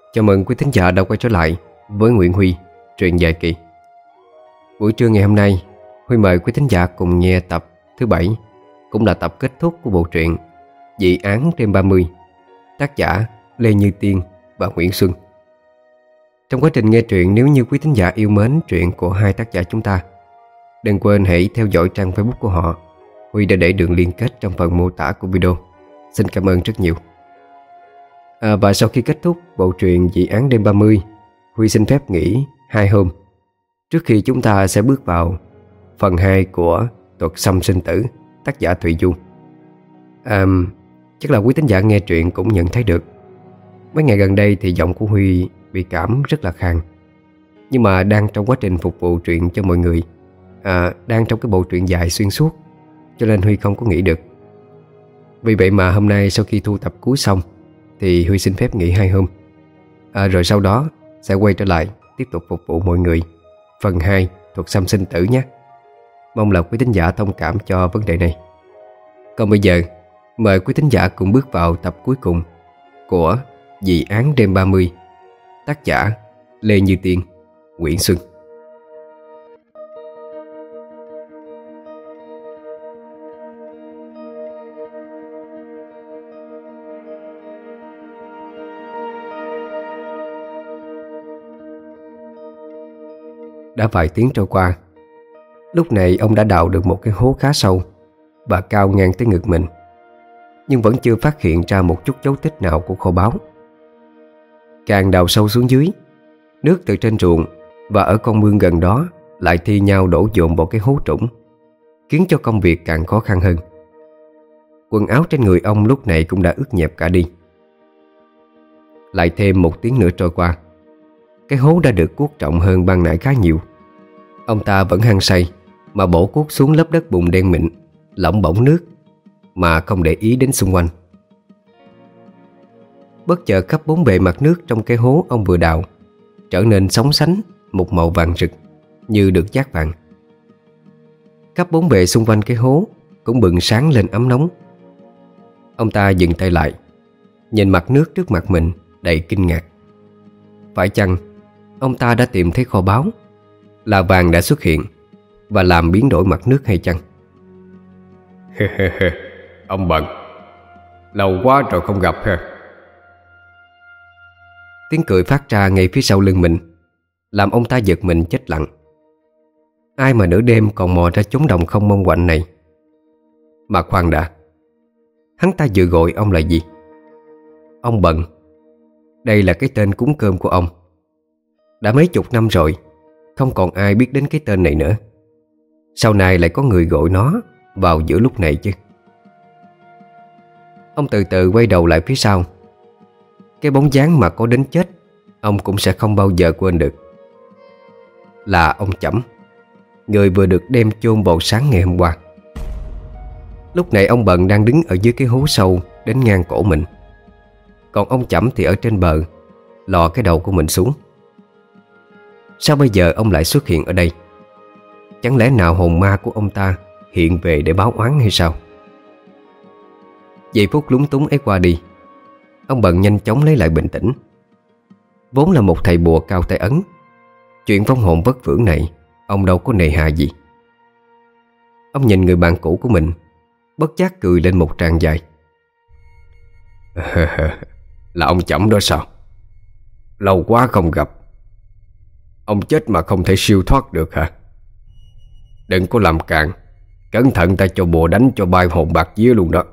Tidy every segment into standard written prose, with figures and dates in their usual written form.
Chào mừng quý thính giả đã quay trở lại với Nguyễn Huy, truyện dài kỳ. Buổi trưa ngày hôm nay, Huy mời quý thính giả cùng nghe tập thứ 7, cũng là tập kết thúc của bộ truyện Dị án đêm 30, tác giả Lê Như Tiên và Nguyễn Xuân. Trong quá trình nghe truyện, nếu như quý thính giả yêu mến truyện của hai tác giả chúng ta, đừng quên hãy theo dõi trang Facebook của họ. Huy đã để đường liên kết trong phần mô tả của video. Xin cảm ơn rất nhiều. Và sau khi kết thúc bộ truyện Dị án đêm 30, Huy xin phép nghỉ 2 hôm trước khi chúng ta sẽ bước vào phần 2 của Thuật Xăm Sinh Tử, tác giả Thụy Du. Chắc là quý thính giả nghe truyện cũng nhận thấy được mấy ngày gần đây thì giọng của Huy bị cảm rất là khàn. Nhưng mà đang trong quá trình phục vụ truyện cho mọi người, đang trong cái bộ truyện dài xuyên suốt, cho nên Huy không có nghỉ được. Vì vậy mà hôm nay sau khi thu tập cuối xong thì Huy xin phép nghỉ 2 hôm, rồi sau đó sẽ quay trở lại tiếp tục phục vụ mọi người phần 2 Thuật Xăm Sinh Tử nhé. Mong là quý thính giả thông cảm cho vấn đề này. Còn bây giờ mời quý thính giả cùng bước vào tập cuối cùng của Dị án đêm 30, tác giả Lê Như Tiên, Nguyễn Xuân. Đã vài tiếng trôi qua, lúc này ông đã đào được một cái hố khá sâu và cao ngang tới ngực mình, nhưng vẫn chưa phát hiện ra một chút dấu tích nào của kho báu. Càng đào sâu xuống dưới, nước từ trên ruộng và ở con mương gần đó lại thi nhau đổ dồn vào cái hố trũng, khiến cho công việc càng khó khăn hơn. Quần áo trên người ông lúc này cũng đã ướt nhẹp cả đi. Lại thêm 1 tiếng nữa trôi qua, cái hố đã được cuốc rộng hơn ban nãy khá nhiều. Ông ta vẫn hăng say mà bổ cuốc xuống lớp đất bùn đen mịn, lỏng bỏng nước, mà không để ý đến xung quanh. Bất chợt khắp bốn bề mặt nước trong cái hố ông vừa đào trở nên sóng sánh một màu vàng rực, như được dát vàng. Khắp bốn bề xung quanh cái hố cũng bừng sáng lên ấm nóng. Ông ta dừng tay lại, nhìn mặt nước trước mặt mình đầy kinh ngạc. Phải chăng ông ta đã tìm thấy kho báu, là vàng đã xuất hiện và làm biến đổi mặt nước hay chăng? Ông Bận, lâu quá rồi không gặp ha. Tiếng cười phát ra ngay phía sau lưng mình, làm ông ta giật mình chết lặng. Ai mà nửa đêm còn mò ra chốn đồng không mong quạnh này? Mà khoan đã, hắn ta vừa gọi ông là gì? Ông Bận. Đây là cái tên cúng cơm của ông. Đã mấy chục năm rồi, không còn ai biết đến cái tên này nữa. Sau này lại có người gọi nó vào giữa lúc này chứ? Ông từ từ quay đầu lại phía sau. Cái bóng dáng mà có đến chết ông cũng sẽ không bao giờ quên được. Là ông Chẩm, người vừa được đem chôn vào sáng ngày hôm qua. Lúc này ông Bận đang đứng ở dưới cái hố sâu đến ngang cổ mình, còn ông Chẩm thì ở trên bờ, lò cái đầu của mình xuống. Sao bây giờ ông lại xuất hiện ở đây? Chẳng lẽ nào hồn ma của ông ta hiện về để báo oán hay sao? Giây phút lúng túng ấy qua đi, ông Bận nhanh chóng lấy lại bình tĩnh. Vốn là một thầy bùa cao tay ấn, chuyện vong hồn vất vưởng này ông đâu có nề hà gì. Ông nhìn người bạn cũ của mình, bất giác cười lên một tràng dài. Là ông Chẩm đó sao? Lâu quá không gặp. Ông chết mà không thể siêu thoát được hả? Đừng có làm càn, cẩn thận ta cho bùa đánh cho bay hồn bạc vía luôn đó.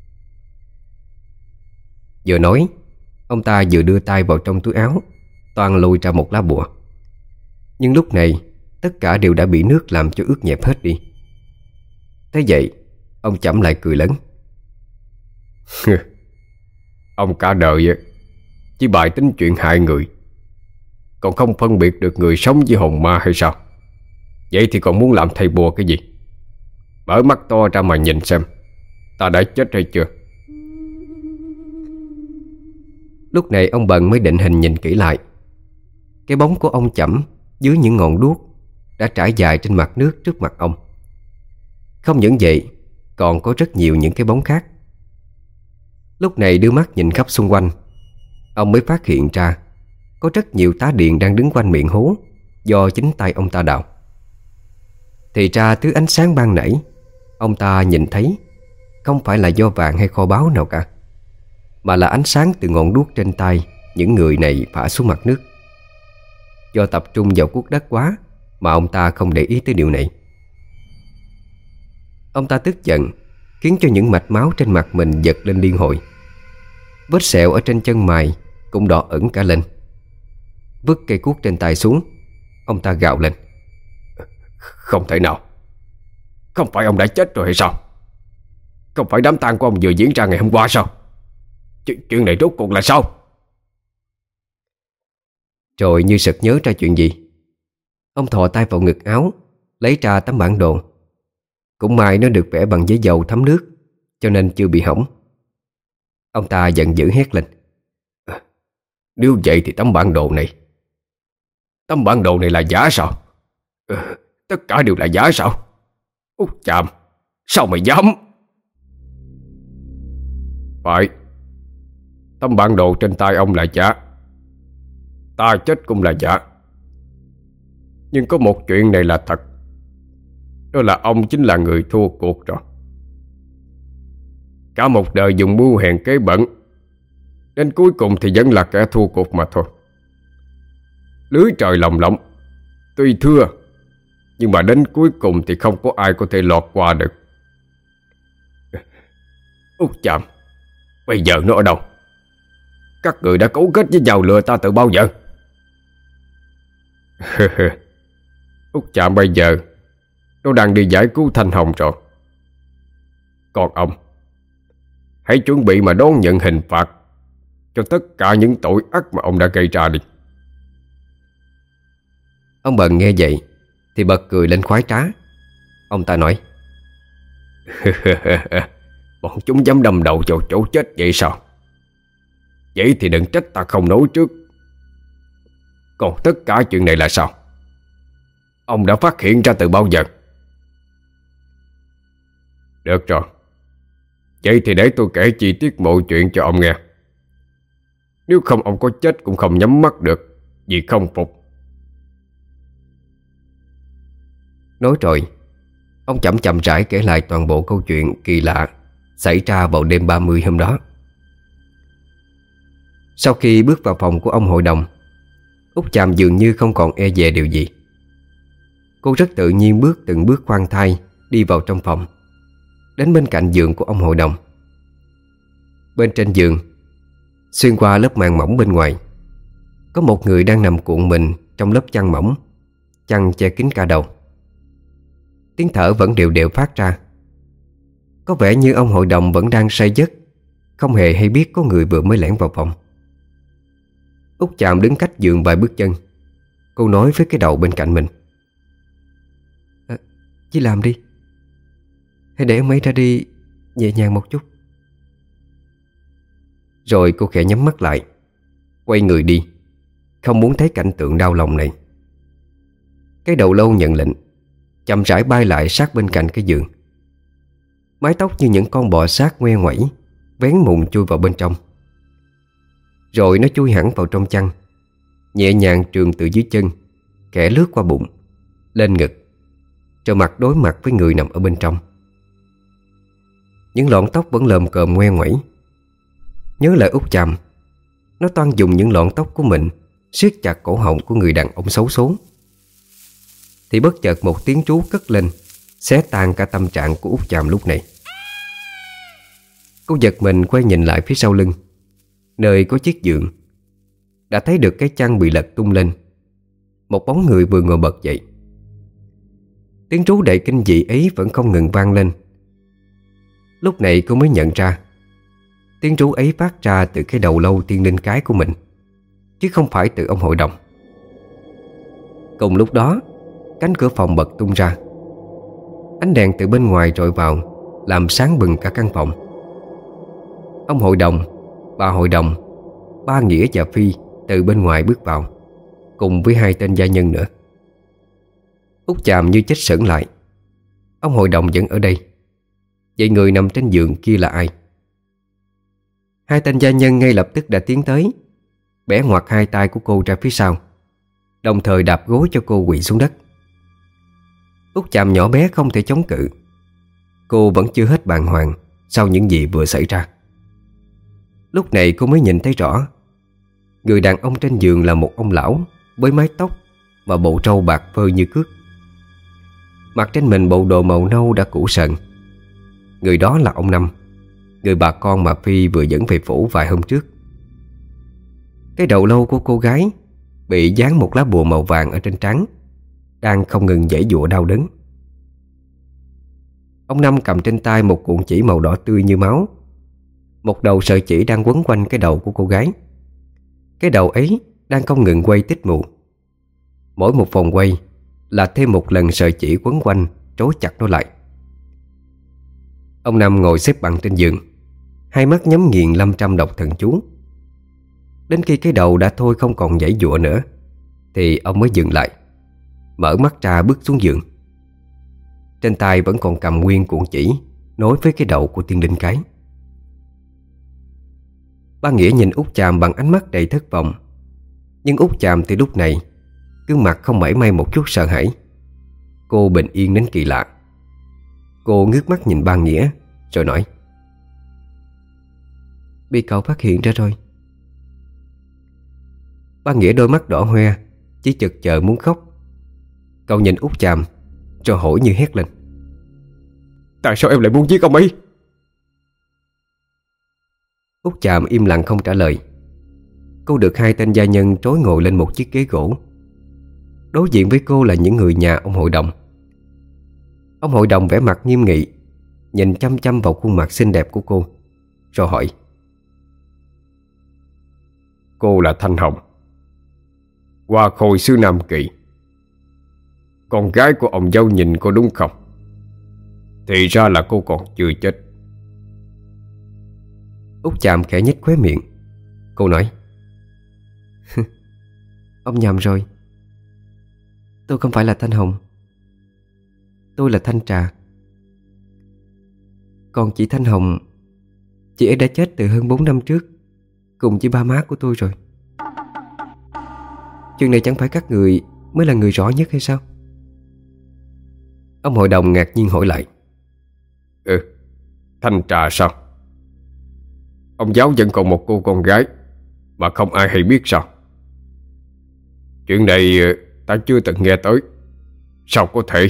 Vừa nói, ông ta vừa đưa tay vào trong túi áo, toan lôi ra một lá bùa. Nhưng lúc này tất cả đều đã bị nước làm cho ướt nhẹp hết đi. Thế vậy, ông Chẩm lại cười lớn. Ông cả đời chỉ bài tính chuyện hại người, còn không phân biệt được người sống với hồn ma hay sao? Vậy thì còn muốn làm thầy bùa cái gì? Mở mắt to ra mà nhìn xem, ta đã chết hay chưa? Lúc này ông Bận mới định hình nhìn kỹ lại. Cái bóng của ông Chẩm dưới những ngọn đuốc đã trải dài trên mặt nước trước mặt ông. Không những vậy, còn có rất nhiều những cái bóng khác. Lúc này đưa mắt nhìn khắp xung quanh, ông mới phát hiện ra có rất nhiều tá điện đang đứng quanh miệng hố do chính tay ông ta đào. Thì ra thứ ánh sáng ban nãy ông ta nhìn thấy không phải là do vàng hay kho báu nào cả, mà là ánh sáng từ ngọn đuốc trên tay những người này phả xuống mặt nước. Do tập trung vào cuốc đất quá mà ông ta không để ý tới điều này. Ông ta tức giận khiến cho những mạch máu trên mặt mình giật lên liên hồi. Vết sẹo ở trên chân mày cũng đỏ ửng cả lên. Vứt cây cuốc trên tay xuống, ông ta gào lên: Không thể nào. Không phải ông đã chết rồi hay sao? Không phải đám tang của ông vừa diễn ra ngày hôm qua sao? Chuyện này rốt cuộc là sao? Rồi như sực nhớ ra chuyện gì, ông thò tay vào ngực áo, lấy ra tấm bản đồ. Cũng may nó được vẽ bằng giấy dầu thấm nước, cho nên chưa bị hỏng. Ông ta giận dữ hét lên: Nếu vậy thì tấm bản đồ này là giả sao? Tất cả đều là giả sao? Út Chàm, sao mày dám? Phải, tấm bản đồ trên tay ông là giả, ta chết cũng là giả. Nhưng có một chuyện này là thật, đó là ông chính là người thua cuộc rồi. Cả một đời dùng mưu hèn kế bẩn, đến cuối cùng thì vẫn là kẻ thua cuộc mà thôi. Lưới trời lồng lộng, tuy thưa, nhưng mà đến cuối cùng thì không có ai có thể lọt qua được. Út Chàm, bây giờ nó ở đâu? Các người đã cấu kết với nhau lừa ta từ bao giờ? Út Chàm bây giờ nó đang đi giải cứu Thanh Hồng rồi. Còn ông, hãy chuẩn bị mà đón nhận hình phạt cho tất cả những tội ác mà ông đã gây ra đi. Ông Bần nghe vậy thì bật cười lên khoái trá. Ông ta nói: Bọn chúng dám đâm đầu vào chỗ chết vậy sao? Vậy thì đừng trách ta không nói trước. Còn tất cả chuyện này là sao? Ông đã phát hiện ra từ bao giờ? Được rồi, vậy thì để tôi kể chi tiết mọi chuyện cho ông nghe. Nếu không ông có chết cũng không nhắm mắt được, vì không phục. Nói rồi, ông chậm chậm rãi kể lại toàn bộ câu chuyện kỳ lạ xảy ra vào đêm 30 hôm đó. Sau khi bước vào phòng của ông hội đồng, Út Chàm dường như không còn e dè điều gì. Cô rất tự nhiên bước từng bước khoan thai đi vào trong phòng, đến bên cạnh giường của ông hội đồng. Bên trên giường, xuyên qua lớp màn mỏng bên ngoài, có một người đang nằm cuộn mình trong lớp chăn mỏng, chăn che kín cả đầu. Tiếng thở vẫn đều đều phát ra. Có vẻ như ông hội đồng vẫn đang say giấc, không hề hay biết có người vừa mới lẻn vào phòng. Út Chàm đứng cách giường vài bước chân. Cô nói với cái đầu bên cạnh mình: Chỉ làm đi, hãy để ông ấy ra đi nhẹ nhàng một chút. Rồi cô khẽ nhắm mắt lại, quay người đi, không muốn thấy cảnh tượng đau lòng này. Cái đầu lâu nhận lệnh, chậm rãi bay lại sát bên cạnh cái giường. Mái tóc như những con bò sát ngoe ngoẩy, vén mùng chui vào bên trong. Rồi nó chui hẳn vào trong chăn, nhẹ nhàng trườn từ dưới chân, khẽ lướt qua bụng, lên ngực, rồi mặt đối mặt với người nằm ở bên trong. Những lọn tóc vẫn lồm cồm ngoe ngoẩy. Nhớ lại Út Chàm, nó toan dùng những lọn tóc của mình siết chặt cổ họng của người đàn ông xấu số. Thì bất chợt một tiếng trú cất lên, xé tan cả tâm trạng của Út Chàm lúc này. Cô giật mình quay nhìn lại phía sau lưng, nơi có chiếc giường. Đã thấy được cái chăn bị lật tung lên. Một bóng người vừa ngồi bật dậy. Tiếng trú đầy kinh dị ấy vẫn không ngừng vang lên. Lúc này cô mới nhận ra tiếng trú ấy phát ra từ cái đầu lâu tiên linh cái của mình, chứ không phải từ ông hội đồng. Cùng lúc đó, cánh cửa phòng bật tung ra. Ánh đèn từ bên ngoài rọi vào, làm sáng bừng cả căn phòng. Ông hội đồng, bà hội đồng, ba Nghĩa và Phi từ bên ngoài bước vào, cùng với hai tên gia nhân nữa. Út Chàm như chết sững lại. Ông hội đồng vẫn ở đây. Vậy người nằm trên giường kia là ai? Hai tên gia nhân ngay lập tức đã tiến tới. bẻ ngoặt hai tay của cô ra phía sau, đồng thời đạp gối cho cô quỵ xuống đất. Út Chạm nhỏ bé không thể chống cự. Cô vẫn chưa hết bàng hoàng sau những gì vừa xảy ra. Lúc này cô mới nhìn thấy rõ, người đàn ông trên giường là một ông lão với mái tóc và bộ râu bạc phơ như cước. Mặc trên mình bộ đồ màu nâu đã cũ sần. Người đó là ông Năm, người bà con mà Phi vừa dẫn về phủ vài hôm trước. Cái đầu lâu của cô gái bị dán một lá bùa màu vàng ở trên trán, đang không ngừng giãy giụa đau đớn. Ông Năm cầm trên tay một cuộn chỉ màu đỏ tươi như máu. Một đầu sợi chỉ đang quấn quanh cái đầu của cô gái. Cái đầu ấy đang không ngừng quay tít mù. Mỗi một vòng quay là thêm một lần sợi chỉ quấn quanh, trói chặt nó lại. Ông Năm ngồi xếp bằng trên giường, hai mắt nhắm nghiền lâm trăm đọc thần chú. Đến khi cái đầu đã thôi không còn giãy giụa nữa thì ông mới dừng lại, mở mắt ra bước xuống giường. Trên tay vẫn còn cầm nguyên cuộn chỉ nối với cái đầu của tiên linh cái. Ba Nghĩa nhìn Út Chàm bằng ánh mắt đầy thất vọng. Nhưng Út Chàm từ lúc này gương mặt không mảy may một chút sợ hãi. Cô bình yên đến kỳ lạ. Cô ngước mắt nhìn Ba Nghĩa rồi nói: "Bị cậu phát hiện ra rồi." Ba Nghĩa đôi mắt đỏ hoe, chỉ chực chờ muốn khóc. Cậu nhìn Út Chàm rồi hổi như hét lên: "Tại sao em lại muốn giết ông ấy?" Út Chàm im lặng không trả lời. Cô được hai tên gia nhân trối ngồi lên một chiếc ghế gỗ. Đối diện với cô là những người nhà ông hội đồng. Ông hội đồng vẻ mặt nghiêm nghị, nhìn chăm chăm vào khuôn mặt xinh đẹp của cô, rồi hỏi: "Cô là Thanh Hồng, Hoa Khôi xứ Nam Kỳ, con gái của ông dâu Nhìn cô đúng không? Thì ra là cô còn chưa chết." Út Chàm khẽ nhếch khóe miệng. Cô nói: "Ông nhầm rồi. Tôi không phải là Thanh Hồng. Tôi là Thanh Trà. Còn chị Thanh Hồng, chị ấy đã chết từ hơn 4 năm trước, cùng với ba má của tôi rồi. Chuyện này chẳng phải các người mới là người rõ nhất hay sao?" Ông hội đồng ngạc nhiên hỏi lại: Thanh Trà sao? Ông giáo vẫn còn một cô con gái mà không ai hay biết sao? Chuyện này ta chưa từng nghe tới. Sao có thể?"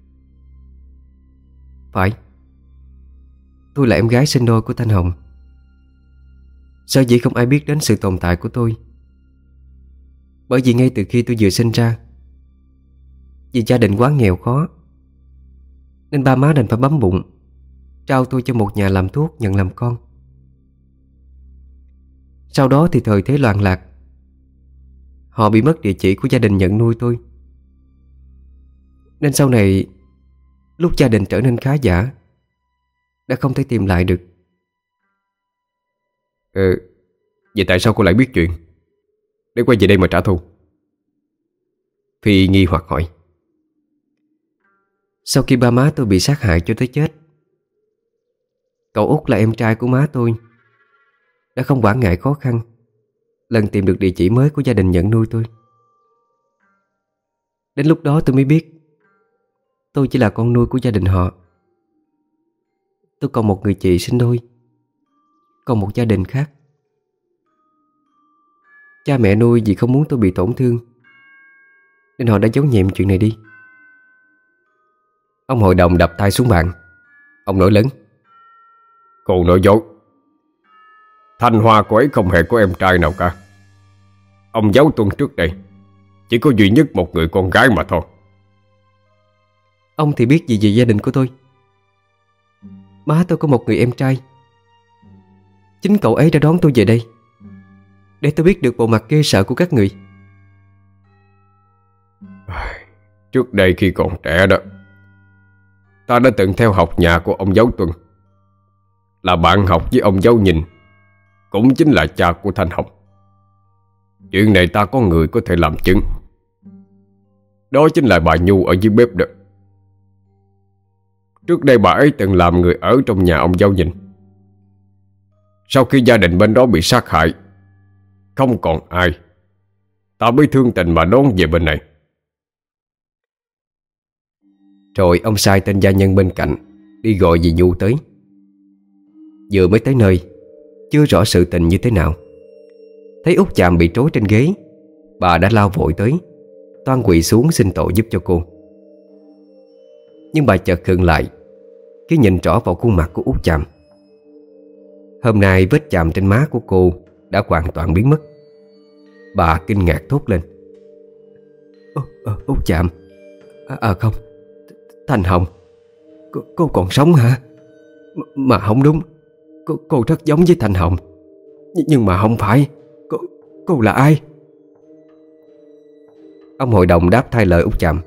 "Phải, tôi là em gái sinh đôi của Thanh Hồng. Sở dĩ không ai biết đến sự tồn tại của tôi bởi vì ngay từ khi tôi vừa sinh ra, vì gia đình quá nghèo khó nên ba má đành phải bấm bụng trao tôi cho một nhà làm thuốc nhận làm con. Sau đó thì thời thế loạn lạc, họ bị mất địa chỉ của gia đình nhận nuôi tôi. Nên sau này, lúc gia đình trở nên khá giả, đã không thể tìm lại được." Vậy tại sao cô lại biết chuyện để quay về đây mà trả thù?" Phi nghi hoặc hỏi. "Sau khi ba má tôi bị sát hại cho tới chết, cậu Út là em trai của má tôi đã không quản ngại khó khăn lần tìm được địa chỉ mới của gia đình nhận nuôi tôi. Đến lúc đó tôi mới biết tôi chỉ là con nuôi của gia đình họ. Tôi còn một người chị sinh đôi, còn một gia đình khác. Cha mẹ nuôi vì không muốn tôi bị tổn thương nên họ đã giấu nhẹm chuyện này đi." Ông hội đồng đập tay xuống bàn. Ông nói lớn: "Cô nói dối. Thanh Hoa cô ấy không hề có em trai nào cả. Ông giáo Tuân trước đây chỉ có duy nhất một người con gái mà thôi." "Ông thì biết gì về gia đình của tôi? Má tôi có một người em trai. Chính cậu ấy đã đón tôi về đây để tôi biết được bộ mặt ghê sợ của các người." Trước đây khi còn trẻ đó, ta đã từng theo học nhà của ông giáo Tuân, là bạn học với ông giáo Nhìn, cũng chính là cha của Thanh Hồng. Chuyện này ta có người có thể làm chứng. Đó chính là bà Nhu ở dưới bếp đó. Trước đây bà ấy từng làm người ở trong nhà ông giáo Nhìn. Sau khi gia đình bên đó bị sát hại Không còn ai, ta mới thương tình mà đón về bên này. Rồi ông sai tên gia nhân bên cạnh đi gọi dì Nhu tới. Vừa mới tới nơi, chưa rõ sự tình như thế nào, thấy Út Chàm bị trói trên ghế, bà đã lao vội tới, toan quỳ xuống xin tội giúp cho cô. Nhưng bà chợt khựng lại khi nhìn rõ vào khuôn mặt của Út Chàm. Hôm nay vết chàm trên má của cô đã hoàn toàn biến mất. Bà kinh ngạc thốt lên: Út Chàm, không, Thanh Hồng, cô còn sống hả? Mà không đúng, cô rất giống với Thanh Hồng. Nhưng mà không phải. Cô là ai? Ông hội đồng đáp thay lời Út Chàm: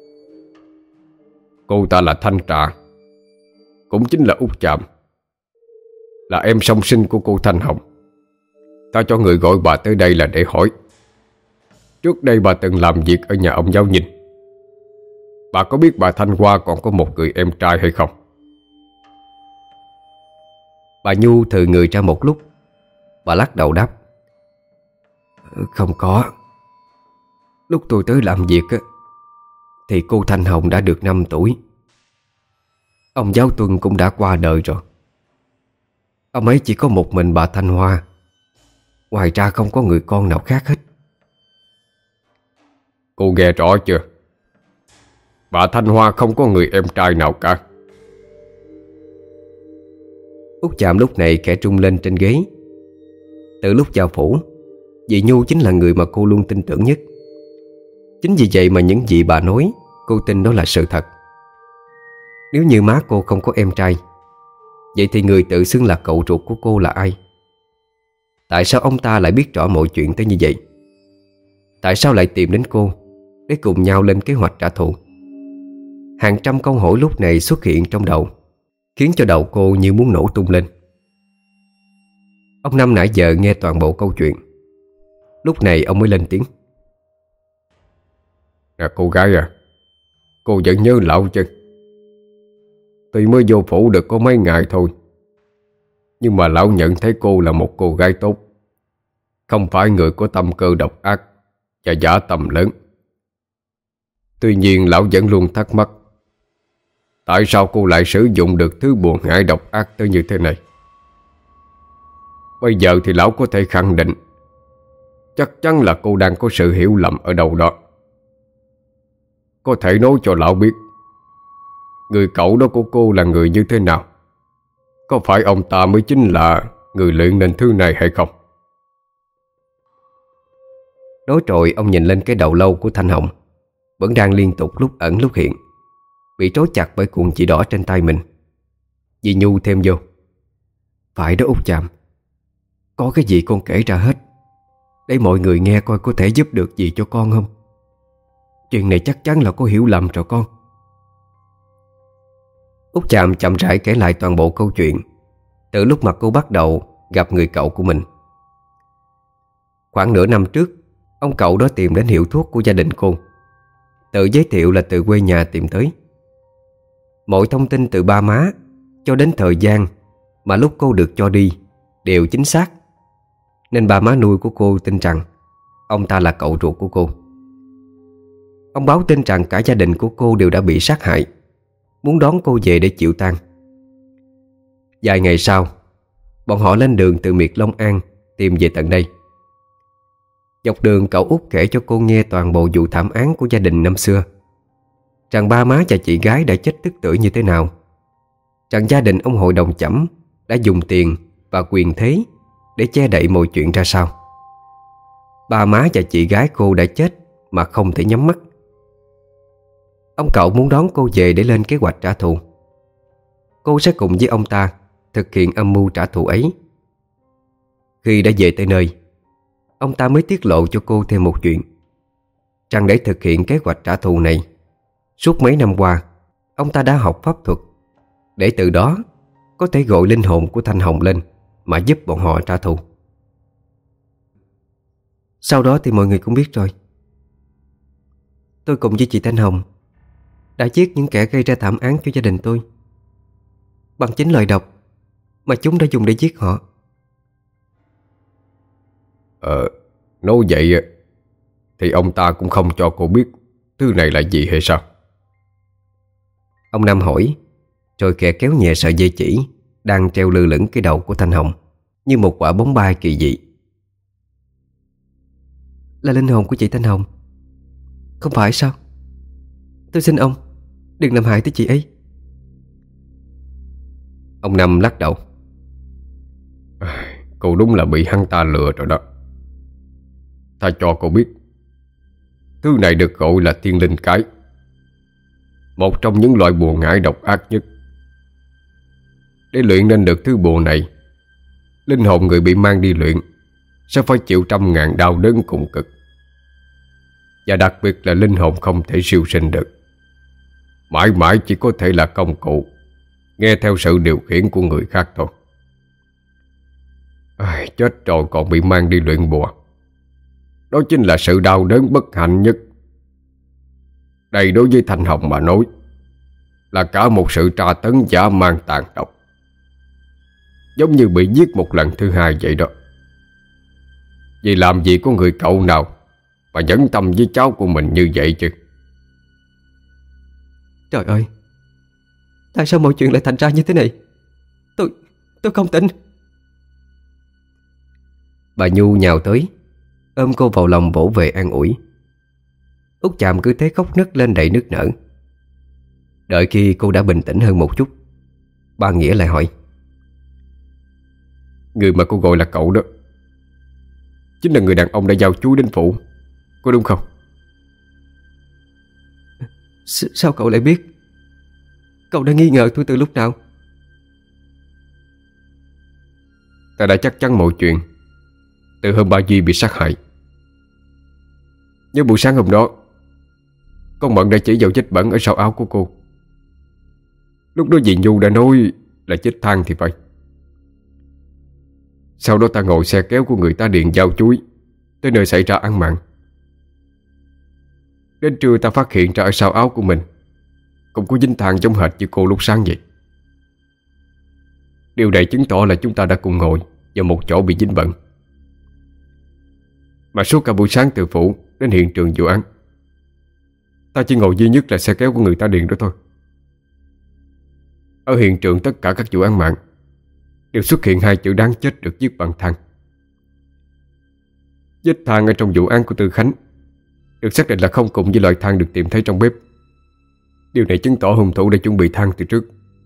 Cô ta là Thanh Trà, cũng chính là Út Chàm, là em song sinh của cô Thanh Hồng. Ta cho người gọi bà tới đây là để hỏi, trước đây bà từng làm việc ở nhà ông Giáo Nhìn. Bà có biết bà Thanh Hoa còn có một người em trai hay không? Bà Nhu thừ người ra một lúc. Bà lắc đầu đáp: Không có. Lúc tôi tới làm việc thì cô Thanh Hồng đã được 5 tuổi. Ông Giáo Tuân cũng đã qua đời rồi. Ông ấy chỉ có một mình bà Thanh Hoa, ngoài ra không có người con nào khác hết. Cô nghe rõ chưa? Bà Thanh Hoa không có người em trai nào cả. Út Chàm lúc này khẽ trung lên trên ghế. Từ lúc vào phủ, dì Nhu chính là người mà cô luôn tin tưởng nhất. Chính vì vậy mà những gì bà nói, cô tin đó là sự thật. Nếu như má cô không có em trai, vậy thì người tự xưng là cậu ruột của cô là ai? Tại sao ông ta lại biết rõ mọi chuyện tới như vậy? Tại sao lại tìm đến cô để cùng nhau lên kế hoạch trả thù? Hàng trăm câu hỏi lúc này xuất hiện trong đầu, khiến cho đầu cô như muốn nổ tung lên. Ông Năm nãy giờ nghe toàn bộ câu chuyện. Lúc này ông mới lên tiếng: Nè cô gái à, cô vẫn nhớ lão chứ? Tuy mới vô phủ được có mấy ngày thôi, nhưng mà lão nhận thấy cô là một cô gái tốt, không phải người có tâm cơ độc ác và dã tâm lớn. Tuy nhiên lão vẫn luôn thắc mắc, tại sao cô lại sử dụng được thứ buồn hại độc ác tới như thế này? Bây giờ thì lão có thể khẳng định chắc chắn là cô đang có sự hiểu lầm ở đâu đó. Có thể nói cho lão biết người cậu đó của cô là người như thế nào? Có phải ông ta mới chính là người luyện nên thứ này hay không? Nói rồi ông nhìn lên cái đầu lâu của Thanh Hồng, vẫn đang liên tục lúc ẩn lúc hiện, bị trói chặt bởi cuộn chỉ đỏ trên tay mình. Dì Nhu thêm vô: Phải đó Út Chàm, có cái gì con kể ra hết, để mọi người nghe coi có thể giúp được gì cho con không. Chuyện này chắc chắn là có hiểu lầm rồi con. Út Chàm chậm rãi kể lại toàn bộ câu chuyện, từ lúc mà cô bắt đầu gặp người cậu của mình. Khoảng nửa năm trước, ông cậu đó tìm đến hiệu thuốc của gia đình cô, tự giới thiệu là từ quê nhà tìm tới. Mọi thông tin từ ba má cho đến thời gian mà lúc cô được cho đi đều chính xác, nên ba má nuôi của cô tin rằng ông ta là cậu ruột của cô. Ông báo tin rằng cả gia đình của cô đều đã bị sát hại, muốn đón cô về để chịu tang. Vài ngày sau, bọn họ lên đường từ miệt Long An tìm về tận đây. Dọc đường cậu Út kể cho cô nghe toàn bộ vụ thảm án của gia đình năm xưa, rằng ba má và chị gái đã chết tức tưởi như thế nào, rằng gia đình ông hội đồng Chẩm đã dùng tiền và quyền thế để che đậy mọi chuyện ra sao. Ba má và chị gái cô đã chết mà không thể nhắm mắt. Ông cậu muốn đón cô về để lên kế hoạch trả thù. Cô sẽ cùng với ông ta thực hiện âm mưu trả thù ấy. Khi đã về tới nơi, ông ta mới tiết lộ cho cô thêm một chuyện, rằng để thực hiện kế hoạch trả thù này, suốt mấy năm qua ông ta đã học pháp thuật, để từ đó có thể gọi linh hồn của Thanh Hồng lên mà giúp bọn họ trả thù. Sau đó thì mọi người cũng biết rồi. Tôi cùng với chị Thanh Hồng đã giết những kẻ gây ra thảm án cho gia đình tôi bằng chính lời độc mà chúng đã dùng để giết họ. Nói vậy thì ông ta cũng không cho cô biết thứ này là gì hay sao? Ông Năm hỏi, rồi kẻ kéo nhẹ sợi dây chỉ đang treo lơ lửng cái đầu của Thanh Hồng như một quả bóng bay kỳ dị. Là linh hồn của chị Thanh Hồng, không phải sao? Tôi xin ông đừng làm hại tới chị ấy. Ông Năm lắc đầu. Cô đúng là bị hắn ta lừa rồi đó. Ta cho cô biết, thứ này được gọi là thiên linh cái, một trong những loại bùa ngải độc ác nhất. Để luyện nên được thứ bùa này, linh hồn người bị mang đi luyện sẽ phải chịu trăm ngàn đau đớn cùng cực. Và đặc biệt là linh hồn không thể siêu sinh được, mãi mãi chỉ có thể là công cụ, nghe theo sự điều khiển của người khác thôi. Chết rồi còn bị mang đi luyện bùa, đó chính là sự đau đớn bất hạnh nhất. Đây đối với Thanh Hồng mà nói là cả một sự tra tấn dã man tàn độc, giống như bị giết một lần thứ hai vậy đó. Vì làm gì có người cậu nào mà nhẫn tâm với cháu của mình như vậy chứ? Trời ơi, tại sao mọi chuyện lại thành ra như thế này? Tôi không tin. Bà Nhu nhào tới, ôm cô vào lòng vỗ về an ủi. Út Chạm cứ thế khóc nấc lên đầy nức nở. Đợi khi cô đã bình tĩnh hơn một chút, bà Nghĩa lại hỏi, người mà cô gọi là cậu đó chính là người đàn ông đã giao chuối đến phủ, có đúng không? Sao cậu lại biết? Cậu đã nghi ngờ tôi từ lúc nào? Ta đã chắc chắn mọi chuyện từ hôm bà Duy bị sát hại. Nhớ buổi sáng hôm đó, con Mận đã chỉ vào vết bẩn ở sau áo của cô. Lúc đó dì Nhu đã nói là vết than thì phải. Sau đó ta ngồi xe kéo của người ta điền giao chuối tới nơi xảy ra án mạng. Đến trưa ta phát hiện ra ở sau áo của mình cũng có dính than giống hệt như cô lúc sáng vậy. Điều này chứng tỏ là chúng ta đã cùng ngồi vào một chỗ bị dính bẩn. Mà suốt cả buổi sáng từ phủ đến hiện trường vụ án, ta chỉ ngồi duy nhất là xe kéo của người ta điền đó thôi. Ở hiện trường tất cả các vụ án mạng đều xuất hiện hai chữ đáng chết được viết bằng than. Vết than ở trong vụ án của Tư Khánh được xác định là không cùng với loại than được tìm thấy trong bếp. Điều này chứng tỏ hung thủ đã chuẩn bị than từ trước.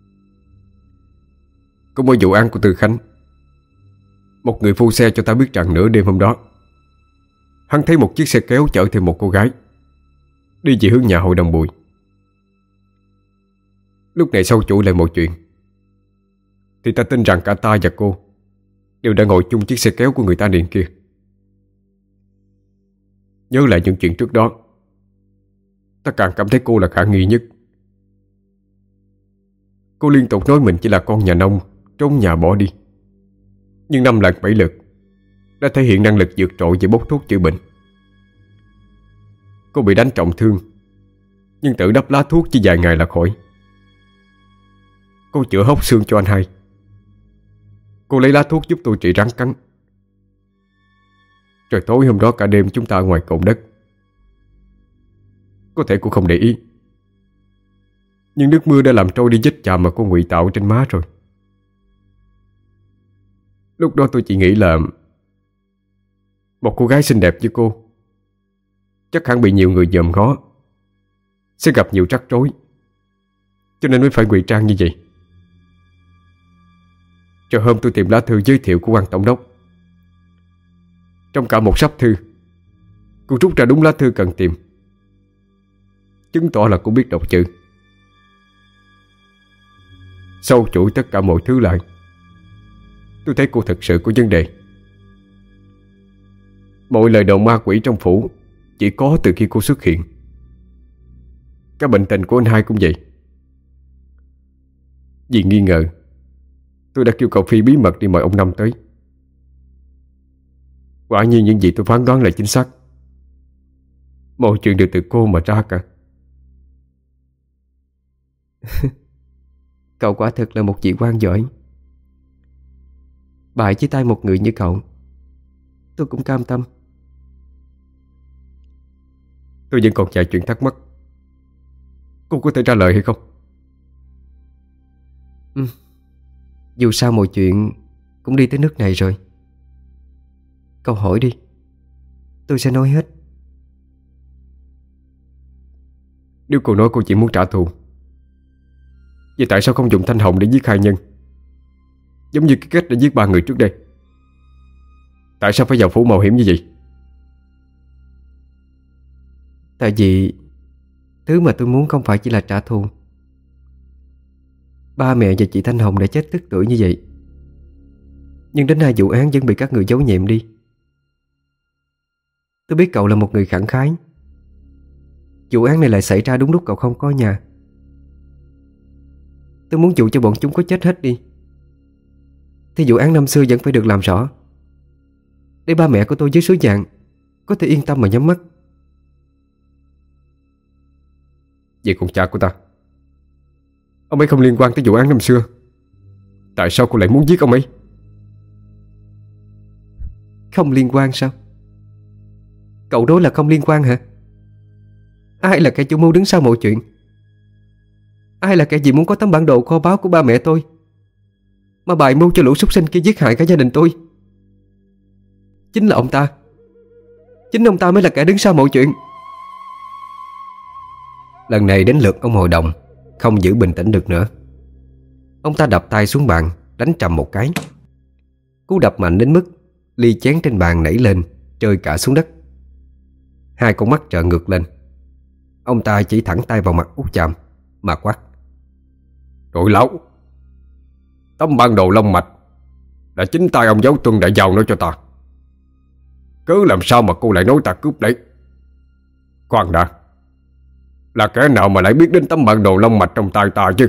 Cũng ở vụ án của Tư Khánh, một người phu xe cho ta biết rằng nửa đêm hôm đó, hắn thấy một chiếc xe kéo chở thêm một cô gái đi về hướng nhà hội đồng Bùi. Lúc này sâu chuỗi lại mọi chuyện thì ta tin rằng cả ta và cô đều đã ngồi chung chiếc xe kéo của người ta điền kia. Nhớ lại những chuyện trước đó, ta càng cảm thấy cô là khả nghi nhất. Cô liên tục nói mình chỉ là con nhà nông trốn nhà bỏ đi, nhưng 5 lần 7 lượt đã thể hiện năng lực vượt trội về bốc thuốc chữa bệnh. Cô bị đánh trọng thương, nhưng tự đắp lá thuốc chỉ vài ngày là khỏi. Cô chữa hốc xương cho anh hai. Cô lấy lá thuốc giúp tôi trị rắn cắn. Rồi tối hôm đó cả đêm chúng ta ở ngoài cồn đất. Có thể cô không để ý, nhưng nước mưa đã làm trôi đi vết chàm mà cô ngụy tạo trên má rồi. Lúc đó tôi chỉ nghĩ là một cô gái xinh đẹp như cô chắc hẳn bị nhiều người dòm ngó, sẽ gặp nhiều rắc rối, cho nên mới phải ngụy trang như vậy. Rồi hôm tôi tìm lá thư giới thiệu của quan tổng đốc. Trong cả một sắp thư, cô rút ra đúng lá thư cần tìm, chứng tỏ là cô biết đọc chữ. Sâu chuỗi tất cả mọi thứ lại, tôi thấy cô thật sự có vấn đề. Mọi lời đồn ma quỷ trong phủ chỉ có từ khi cô xuất hiện. Các bệnh tình của anh hai cũng vậy. Vì nghi ngờ, tôi đã kêu cậu Phi bí mật đi mời ông Năm tới. Quả nhiên những gì tôi phán đoán là chính xác. Mọi chuyện đều từ cô mà ra cả. Cậu quả thực là một vị quan giỏi. Bại dưới tay một người như cậu tôi cũng cam tâm. Tôi vẫn còn vài chuyện thắc mắc. Cô có thể trả lời hay không? Dù sao mọi chuyện cũng đi tới nước này rồi. Cậu hỏi đi, tôi sẽ nói hết. Nếu cô nói cô chỉ muốn trả thù, vậy tại sao không dùng thanh hồng để giết hai nhân, giống như cái cách để giết ba người trước đây? Tại sao phải vào phủ mạo hiểm như vậy? Tại vì thứ mà tôi muốn không phải chỉ là trả thù. Ba mẹ và chị Thanh Hồng đã chết tức tuổi như vậy, nhưng đến nay vụ án vẫn bị các người giấu nhẹm đi. Tôi biết cậu là một người khẳng khái. Vụ án này lại xảy ra đúng lúc cậu không có nhà. Tôi muốn dụ cho bọn chúng có chết hết đi, thì vụ án năm xưa vẫn phải được làm rõ, để ba mẹ của tôi dưới suối vàng có thể yên tâm mà nhắm mắt. Vậy còn cha của ta, ông ấy không liên quan tới vụ án năm xưa, tại sao cô lại muốn giết ông ấy? Không liên quan sao? Cậu nói là không liên quan hả? Ai là kẻ chủ mưu đứng sau mọi chuyện? Ai là kẻ gì muốn có tấm bản đồ kho báu của ba mẹ tôi mà bày mưu cho lũ súc sinh kia giết hại cả gia đình tôi? Chính là ông ta. Chính ông ta mới là kẻ đứng sau mọi chuyện. Lần này đến lượt ông hội đồng không giữ bình tĩnh được nữa. Ông ta đập tay xuống bàn, đánh trầm một cái. Cú đập mạnh đến mức ly chén trên bàn nảy lên, rơi cả xuống đất. Hai con mắt trợn ngược lên. Ông ta chỉ thẳng tay vào mặt Út Chàm mà quát: "Đội lão, tấm bản đồ long mạch là chính tay ông giáo Tuân đã giao nó cho ta. Cớ làm sao mà cô lại nói ta cướp lấy? Khoan đã, là kẻ nào mà lại biết đến tấm bản đồ long mạch trong tay ta chứ?"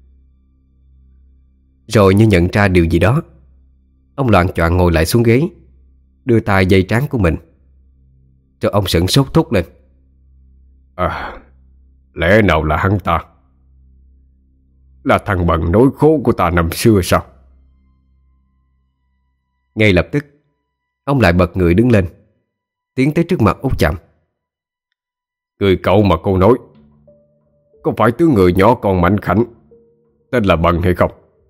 Rồi như nhận ra điều gì đó, ông loạng choạng ngồi lại xuống ghế, đưa tay dây trán của mình. Rồi ông sửng sốt thốt lên: Lẽ nào là hắn ta? Là thằng bần nối khố của ta năm xưa sao? Ngay lập tức ông lại bật người đứng lên, tiến tới trước mặt Út Chạm. Người cậu mà cô nói có phải tướng người nhỏ con mảnh khảnh tên là Bần hay không?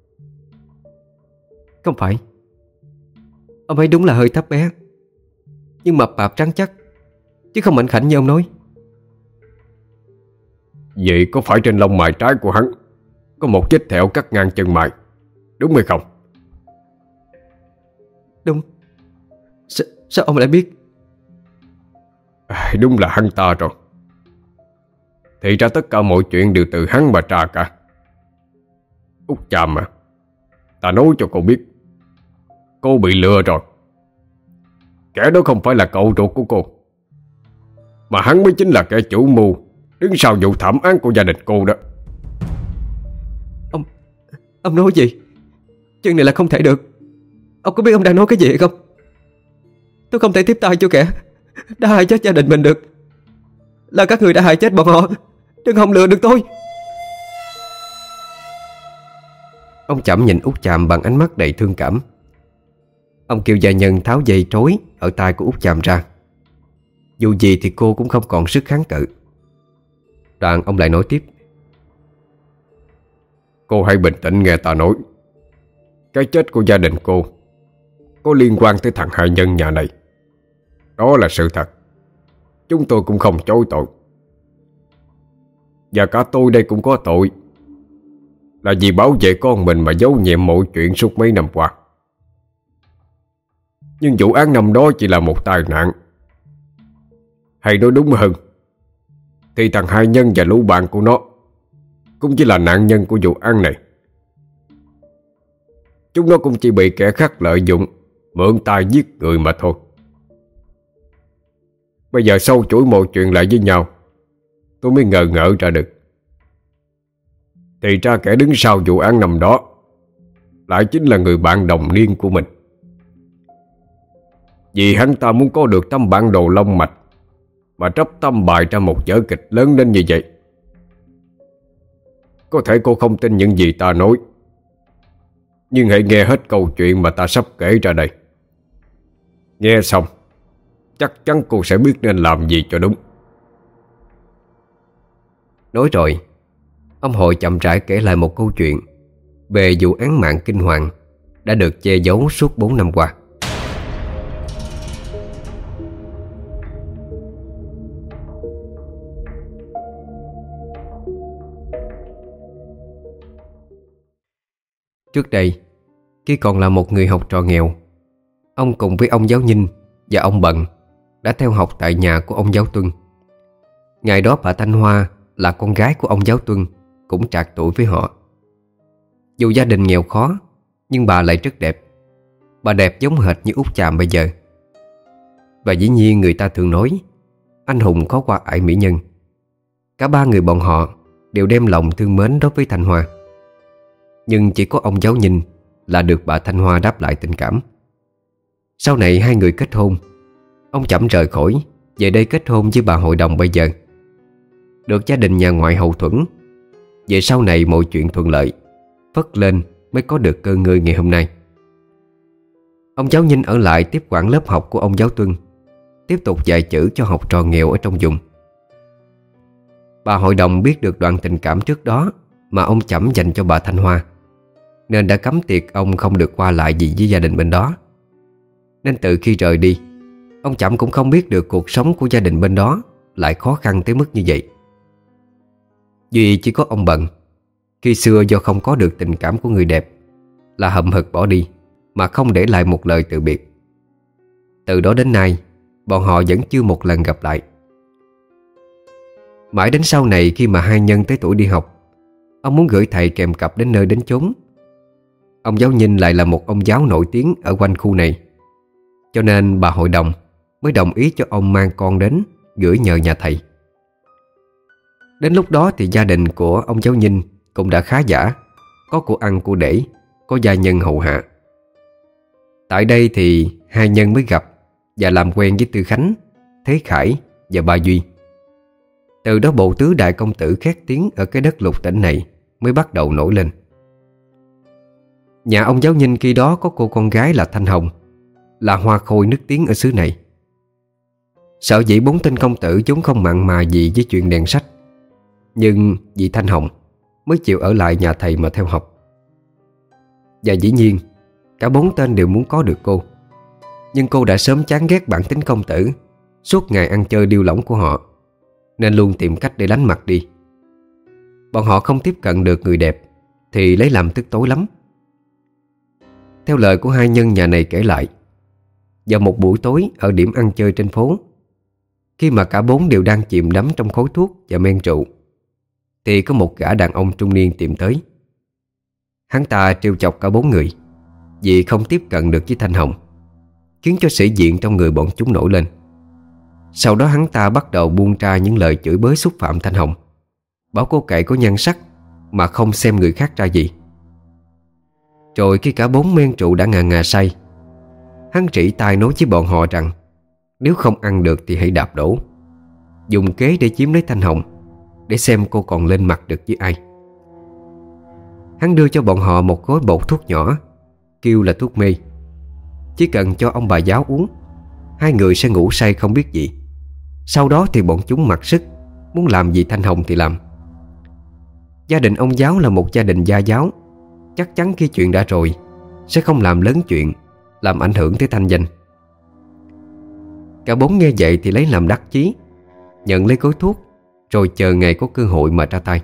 Không phải. Ông ấy đúng là hơi thấp bé, nhưng mập mạp trắng chắc, chứ không mảnh khảnh như ông nói. Vậy có phải trên lông mày trái của hắn có một vết thẹo cắt ngang chân mày, đúng hay không? Đúng. Sao ông lại biết? Đúng là hắn ta rồi. Thì ra tất cả mọi chuyện đều từ hắn mà ra cả. Út Chàm à, ta nói cho cô biết, cô bị lừa rồi. Kẻ đó không phải là cậu ruột của cô, mà hắn mới chính là kẻ chủ mưu đứng sau vụ thảm án của gia đình cô đó. Ông nói gì? Chuyện này là không thể được. Ông có biết ông đang nói cái gì hay không? Tôi không thể tiếp tay cho kẻ đã hại chết gia đình mình được. Là các người đã hại chết bọn họ. Đừng hòng lừa được tôi. Ông Chẩm nhìn Út Chàm bằng ánh mắt đầy thương cảm. Ông kêu gia nhân tháo dây trối ở tay của Út Chàm ra. Dù gì thì cô cũng không còn sức kháng cự. Đoạn ông lại nói tiếp: Cô hãy bình tĩnh nghe ta nói. Cái chết của gia đình cô có liên quan tới thằng hại nhân nhà này. Đó là sự thật. Chúng tôi cũng không chối tội. Và cả tôi đây cũng có tội, là vì bảo vệ con mình mà giấu nhiệm mọi chuyện suốt mấy năm qua. Nhưng vụ án năm đó chỉ là một tai nạn. Hay nói đúng hơn thì thằng hai nhân và lũ bạn của nó cũng chỉ là nạn nhân của vụ án này. Chúng nó cũng chỉ bị kẻ khác lợi dụng, mượn tay giết người mà thôi. Bây giờ sâu chuỗi mọi chuyện lại với nhau, tôi mới ngờ ngợ ra được. Thì ra kẻ đứng sau vụ án năm đó lại chính là người bạn đồng niên của mình. Vì hắn ta muốn có được tấm bản đồ long mạch mà trắp tâm bày ra một vở kịch lớn đến như vậy. Có thể cô không tin những gì ta nói, nhưng hãy nghe hết câu chuyện mà ta sắp kể ra đây. Nghe xong chắc chắn cô sẽ biết nên làm gì cho đúng. Nói rồi, ông Hội chậm rãi kể lại một câu chuyện về vụ án mạng kinh hoàng đã được che giấu suốt 4 năm qua. Trước đây, khi còn là một người học trò nghèo, ông cùng với ông giáo Ninh và ông Bận đã theo học tại nhà của ông giáo Tuân. Ngày đó bà Thanh Hoa là con gái của ông giáo Tuân cũng trạc tuổi với họ. Dù gia đình nghèo khó, nhưng bà lại rất đẹp. Bà đẹp giống hệt như Út Chàm bây giờ. Và dĩ nhiên người ta thường nói anh hùng có qua ải mỹ nhân. Cả ba người bọn họ đều đem lòng thương mến đối với Thanh Hoa. Nhưng chỉ có ông giáo Ninh là được bà Thanh Hoa đáp lại tình cảm. Sau này hai người kết hôn. Ông Chẩm rời khỏi, về đây kết hôn với bà hội đồng bây giờ. Được gia đình nhà ngoại hậu thuẫn. Về sau này mọi chuyện thuận lợi, phất lên mới có được cơ ngơi ngày hôm nay. Ông giáo Ninh ở lại tiếp quản lớp học của ông giáo Tuân, tiếp tục dạy chữ cho học trò nghèo ở trong vùng. Bà hội đồng biết được đoạn tình cảm trước đó mà ông Chẩm dành cho bà Thanh Hoa, nên đã cấm tiệc ông không được qua lại gì với gia đình bên đó. Nên từ khi rời đi, ông Chẩm cũng không biết được cuộc sống của gia đình bên đó lại khó khăn tới mức như vậy. Duy chỉ có ông Bận, khi xưa do không có được tình cảm của người đẹp là hậm hực bỏ đi mà không để lại một lời từ biệt. Từ đó đến nay, bọn họ vẫn chưa một lần gặp lại. Mãi đến sau này khi mà hai nhân tới tuổi đi học, ông muốn gửi thầy kèm cặp đến nơi đến chốn. Ông giáo Ninh lại là một ông giáo nổi tiếng ở quanh khu này, cho nên bà hội đồng mới đồng ý cho ông mang con đến gửi nhờ nhà thầy. Đến lúc đó thì gia đình của ông giáo Ninh cũng đã khá giả, có của ăn của để, có gia nhân hầu hạ. Tại đây thì hai nhân mới gặp và làm quen với Tư Khánh, Thế Khải và Ba Duy. Từ đó bộ tứ đại công tử khét tiếng ở cái đất lục tỉnh này mới bắt đầu nổi lên. Nhà ông giáo Ninh khi đó có cô con gái là Thanh Hồng, là hoa khôi nức tiếng ở xứ này. Sợ dĩ bốn tên công tử vốn không mặn mà gì với chuyện đèn sách, nhưng vì Thanh Hồng mới chịu ở lại nhà thầy mà theo học. Và dĩ nhiên cả bốn tên đều muốn có được cô. Nhưng cô đã sớm chán ghét bản tính công tử suốt ngày ăn chơi điêu lỏng của họ, nên luôn tìm cách để lánh mặt đi. Bọn họ không tiếp cận được người đẹp thì lấy làm tức tối lắm. Theo lời của hai nhân nhà này kể lại, vào một buổi tối ở điểm ăn chơi trên phố, khi mà cả bốn đều đang chìm đắm trong khói thuốc và men rượu, thì có một gã đàn ông trung niên tìm tới. Hắn ta trêu chọc cả bốn người vì không tiếp cận được với Thanh Hồng, khiến cho sĩ diện trong người bọn chúng nổi lên. Sau đó hắn ta bắt đầu buông ra những lời chửi bới xúc phạm Thanh Hồng, bảo cô cậy có nhan sắc mà không xem người khác ra gì. Rồi khi cả bốn men rượu đã ngà ngà say, hắn chỉ tay nói với bọn họ rằng nếu không ăn được thì hãy đạp đổ, dùng kế để chiếm lấy Thanh Hồng, để xem cô còn lên mặt được với ai. Hắn đưa cho bọn họ một gói bột thuốc nhỏ, kêu là thuốc mê. Chỉ cần cho ông bà giáo uống, hai người sẽ ngủ say không biết gì. Sau đó thì bọn chúng mặc sức, muốn làm gì Thanh Hồng thì làm. Gia đình ông giáo là một gia đình gia giáo, chắc chắn khi chuyện đã rồi sẽ không làm lớn chuyện, làm ảnh hưởng tới thanh danh. Cả bốn nghe vậy thì lấy làm đắc chí, nhận lấy gói thuốc, rồi chờ ngày có cơ hội mà ra tay.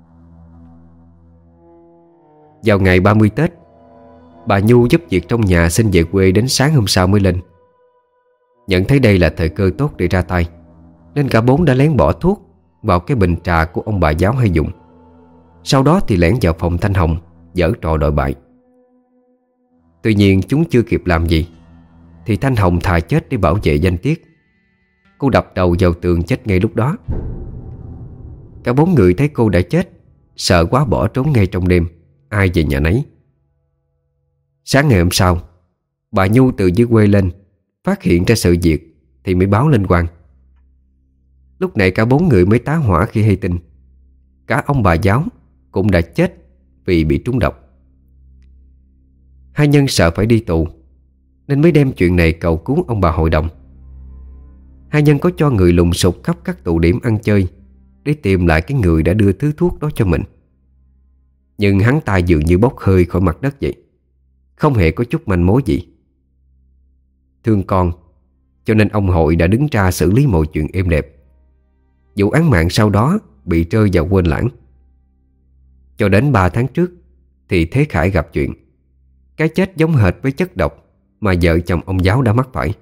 Vào ngày 30 Tết, bà Nhu giúp việc trong nhà xin về quê đến sáng hôm sau mới lên. Nhận thấy đây là thời cơ tốt để ra tay, nên cả bốn đã lén bỏ thuốc vào cái bình trà của ông bà giáo hay dùng. Sau đó thì lẻn vào phòng Thanh Hồng giở trò đòi bại. Tuy nhiên chúng chưa kịp làm gì thì Thanh Hồng thà chết để bảo vệ danh tiết. Cô đập đầu vào tường chết ngay lúc đó. Cả bốn người thấy cô đã chết, sợ quá bỏ trốn ngay trong đêm, ai về nhà nấy. Sáng ngày hôm sau, bà Nhu từ dưới quê lên, phát hiện ra sự việc thì mới báo lên quan. Lúc này cả bốn người mới tá hỏa khi hay tin cả ông bà giáo cũng đã chết vì bị trúng độc. Hai nhân sợ phải đi tù nên mới đem chuyện này cầu cứu ông bà hội đồng. Hai nhân có cho người lùng sục khắp các tụ điểm ăn chơi để tìm lại cái người đã đưa thứ thuốc đó cho mình. Nhưng hắn ta dường như bốc hơi khỏi mặt đất vậy, không hề có chút manh mối gì. Thương con, cho nên ông hội đã đứng ra xử lý mọi chuyện êm đẹp. Vụ án mạng sau đó bị rơi vào quên lãng. Cho đến 3 tháng trước thì Thế Khải gặp chuyện. Cái chết giống hệt với chất độc mà vợ chồng ông giáo đã mắc phải.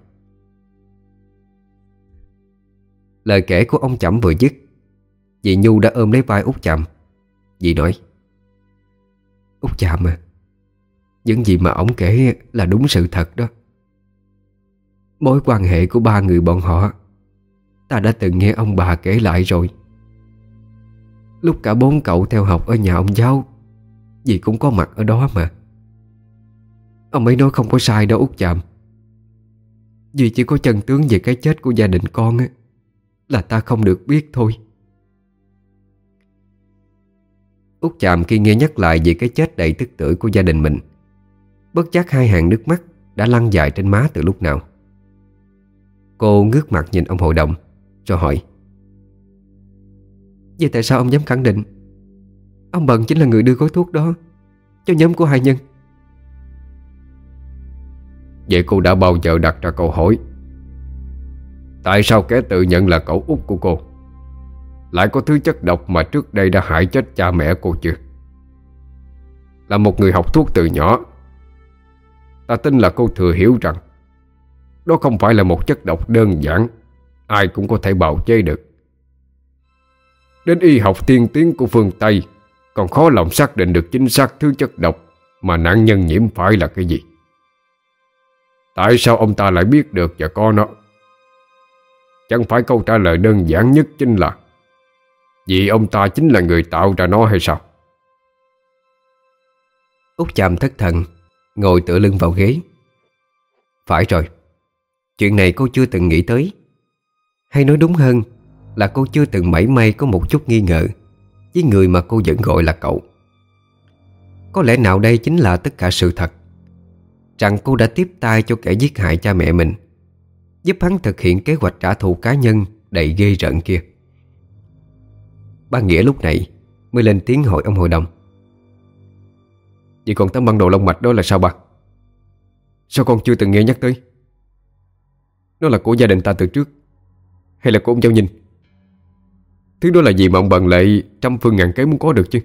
Lời kể của ông Chẩm vừa dứt, dì Nhu đã ôm lấy vai út Chạm. Dì nói: "Út Chạm à, những gì mà ông kể là đúng sự thật đó. Mối quan hệ của ba người bọn họ ta đã từng nghe ông bà kể lại rồi. Lúc cả 4 cậu theo học ở nhà ông giáo, dì cũng có mặt ở đó mà. Ông ấy nói không có sai đâu út Chạm. Dì chỉ có chân tướng về cái chết của gia đình con á, là ta không được biết thôi." Út Chạm khi nghe nhắc lại về cái chết đầy tức tưởi của gia đình mình, bất giác 2 hàng nước mắt đã lăn dài trên má từ lúc nào. Cô ngước mặt nhìn ông hội đồng rồi hỏi: "Vậy tại sao ông dám khẳng định ông Bần chính là người đưa gói thuốc đó cho nhóm của hai nhân?" Vậy cô đã bao giờ đặt ra câu hỏi tại sao kẻ tự nhận là cậu út của cô lại có thứ chất độc mà trước đây đã hại chết cha mẹ cô chưa? Là một người học thuốc từ nhỏ, ta tin là cô thừa hiểu rằng đó không phải là một chất độc đơn giản ai cũng có thể bào chế được. Đến y học tiên tiến của phương Tây còn khó lòng xác định được chính xác thứ chất độc mà nạn nhân nhiễm phải là cái gì. Tại sao ông ta lại biết được và có nó? Chẳng phải câu trả lời đơn giản nhất chính là vì ông ta chính là người tạo ra nó hay sao? Út Chạm thất thần, ngồi tựa lưng vào ghế. Phải rồi, chuyện này cô chưa từng nghĩ tới. Hay nói đúng hơn là cô chưa từng mảy may có một chút nghi ngờ với người mà cô vẫn gọi là cậu. Có lẽ nào đây chính là tất cả sự thật, rằng cô đã tiếp tay cho kẻ giết hại cha mẹ mình, giúp hắn thực hiện kế hoạch trả thù cá nhân đầy ghê rợn kia. Ba Nghĩa lúc này mới lên tiếng hỏi ông hội đồng: "Vậy còn tấm băng đồ long mạch đó là sao bà? Sao con chưa từng nghe nhắc tới? Nó là của gia đình ta từ trước hay là của ông Giao Nhìn? Thứ đó là gì mà ông Bần lại trăm phương ngàn kế muốn có được chứ?"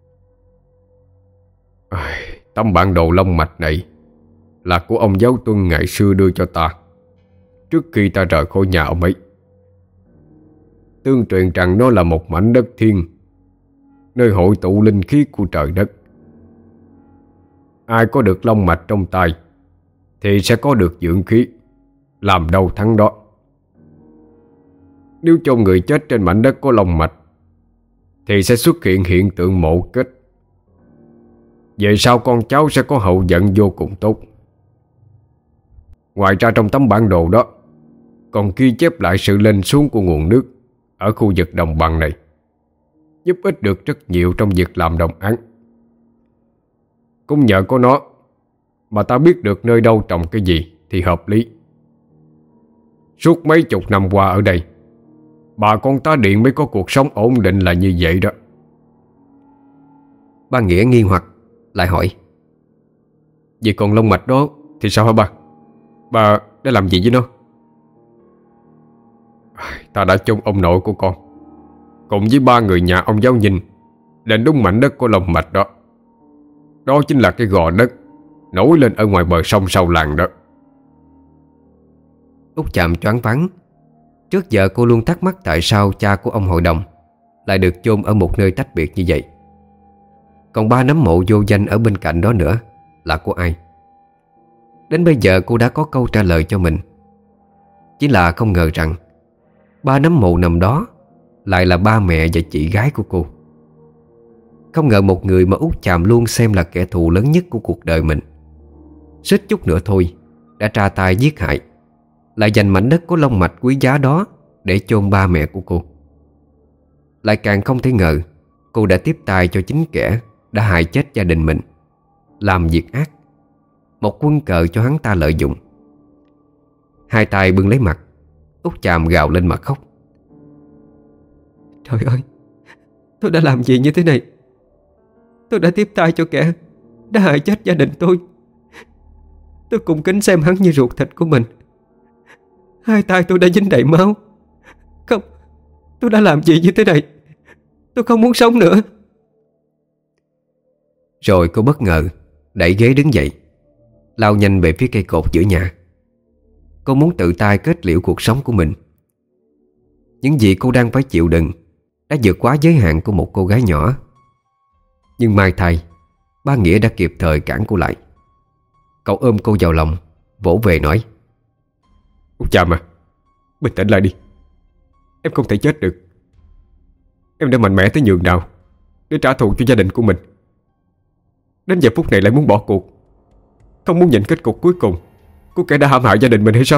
Tấm bản đồ long mạch này là của ông Giáo Tuân ngày xưa đưa cho ta trước khi ta rời khỏi nhà ông ấy. Tương truyền rằng nó là một mảnh đất thiên, nơi hội tụ linh khí của trời đất. Ai có được long mạch trong tay thì sẽ có được dưỡng khí, làm đâu thắng đó. Nếu cho người chết trên mảnh đất có long mạch thì sẽ xuất hiện hiện tượng mộ kết. Về sau con cháu sẽ có hậu vận vô cùng tốt. Ngoài ra trong tấm bản đồ đó còn ghi chép lại sự lên xuống của nguồn nước ở khu vực đồng bằng này, giúp ích được rất nhiều trong việc làm đồng án. Cũng nhờ có nó mà ta biết được nơi đâu trồng cái gì thì hợp lý. Suốt mấy chục năm qua ở đây, bà con tá điện mới có cuộc sống ổn định là như vậy đó. Ba Nghĩa nghi hoặc lại hỏi: "Vậy còn long mạch đó thì sao hả ba? Bà đã làm gì với nó?" "Ta đã chôn ông nội của con cùng với 3 người nhà ông Giáo Nhìn lên đúng mảnh đất của long mạch đó. Đó chính là cái gò đất nổi lên ở ngoài bờ sông sau làng đó." Út Chạm choáng váng. Trước giờ cô luôn thắc mắc tại sao cha của ông hội đồng lại được chôn ở một nơi tách biệt như vậy. Còn 3 nấm mộ vô danh ở bên cạnh đó nữa là của ai? Đến bây giờ cô đã có câu trả lời cho mình. Chỉ là không ngờ rằng 3 nấm mộ nằm đó lại là ba mẹ và chị gái của cô. Không ngờ một người mà Út Chạm luôn xem là kẻ thù lớn nhất của cuộc đời mình, suýt chút nữa thôi đã ra tay giết hại, lại dành mảnh đất có long mạch quý giá đó để chôn ba mẹ của cô. Lại càng không thể ngờ cô đã tiếp tay cho chính kẻ đã hại chết gia đình mình, làm việc ác, một quân cờ cho hắn ta lợi dụng. Hai tay bưng lấy mặt, Út Chàm gào lên mà khóc. Trời ơi, tôi đã làm gì như thế này? Tôi đã tiếp tay cho kẻ đã hại chết gia đình tôi. Tôi cung kính xem hắn như ruột thịt của mình. Hai tay tôi đã dính đầy máu. Không, tôi đã làm gì như thế này? Tôi không muốn sống nữa. Rồi cô bất ngờ đẩy ghế đứng dậy, lao nhanh về phía cây cột giữa nhà. Cô muốn tự tay kết liễu cuộc sống của mình. Những gì cô đang phải chịu đựng đã vượt quá giới hạn của một cô gái nhỏ. Nhưng may thay, ba Nghĩa đã kịp thời cản cô lại. Cậu ôm cô vào lòng, vỗ về nói: Út Chàm à, bình tĩnh lại đi. Em không thể chết được. Em đã mạnh mẽ tới nhường nào để trả thù cho gia đình của mình. Đến giờ phút này lại muốn bỏ cuộc, không muốn nhìn kết cục cuối cùng của kẻ đã hãm hại gia đình mình hay sao?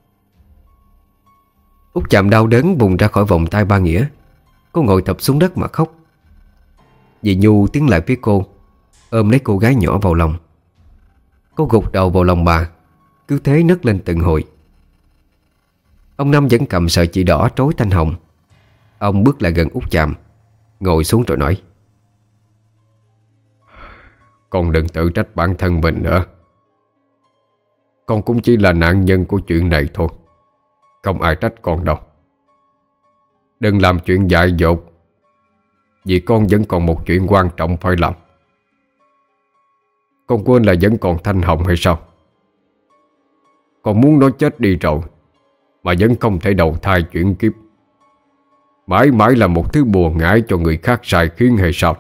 Út Chàm đau đớn vùng ra khỏi vòng tay ba Nghĩa. Cô ngồi thập xuống đất mà khóc. Dì Nhu tiến lại phía cô, ôm lấy cô gái nhỏ vào lòng. Cô gục đầu vào lòng bà, cứ thế nấc lên từng hồi. Ông Năm vẫn cầm sợi chỉ đỏ trối Thanh Hồng. Ông bước lại gần Út Chàm, ngồi xuống rồi nói: Con đừng tự trách bản thân mình nữa. Con cũng chỉ là nạn nhân của chuyện này thôi, không ai trách con đâu. Đừng làm chuyện dại dột, vì con vẫn còn một chuyện quan trọng phải làm. Con quên là vẫn còn Thanh Hồng hay sao? Con muốn nó chết đi rồi mà vẫn không thể đầu thai chuyển kiếp, mãi mãi là một thứ bùa ngải cho người khác sai khiến hay sao?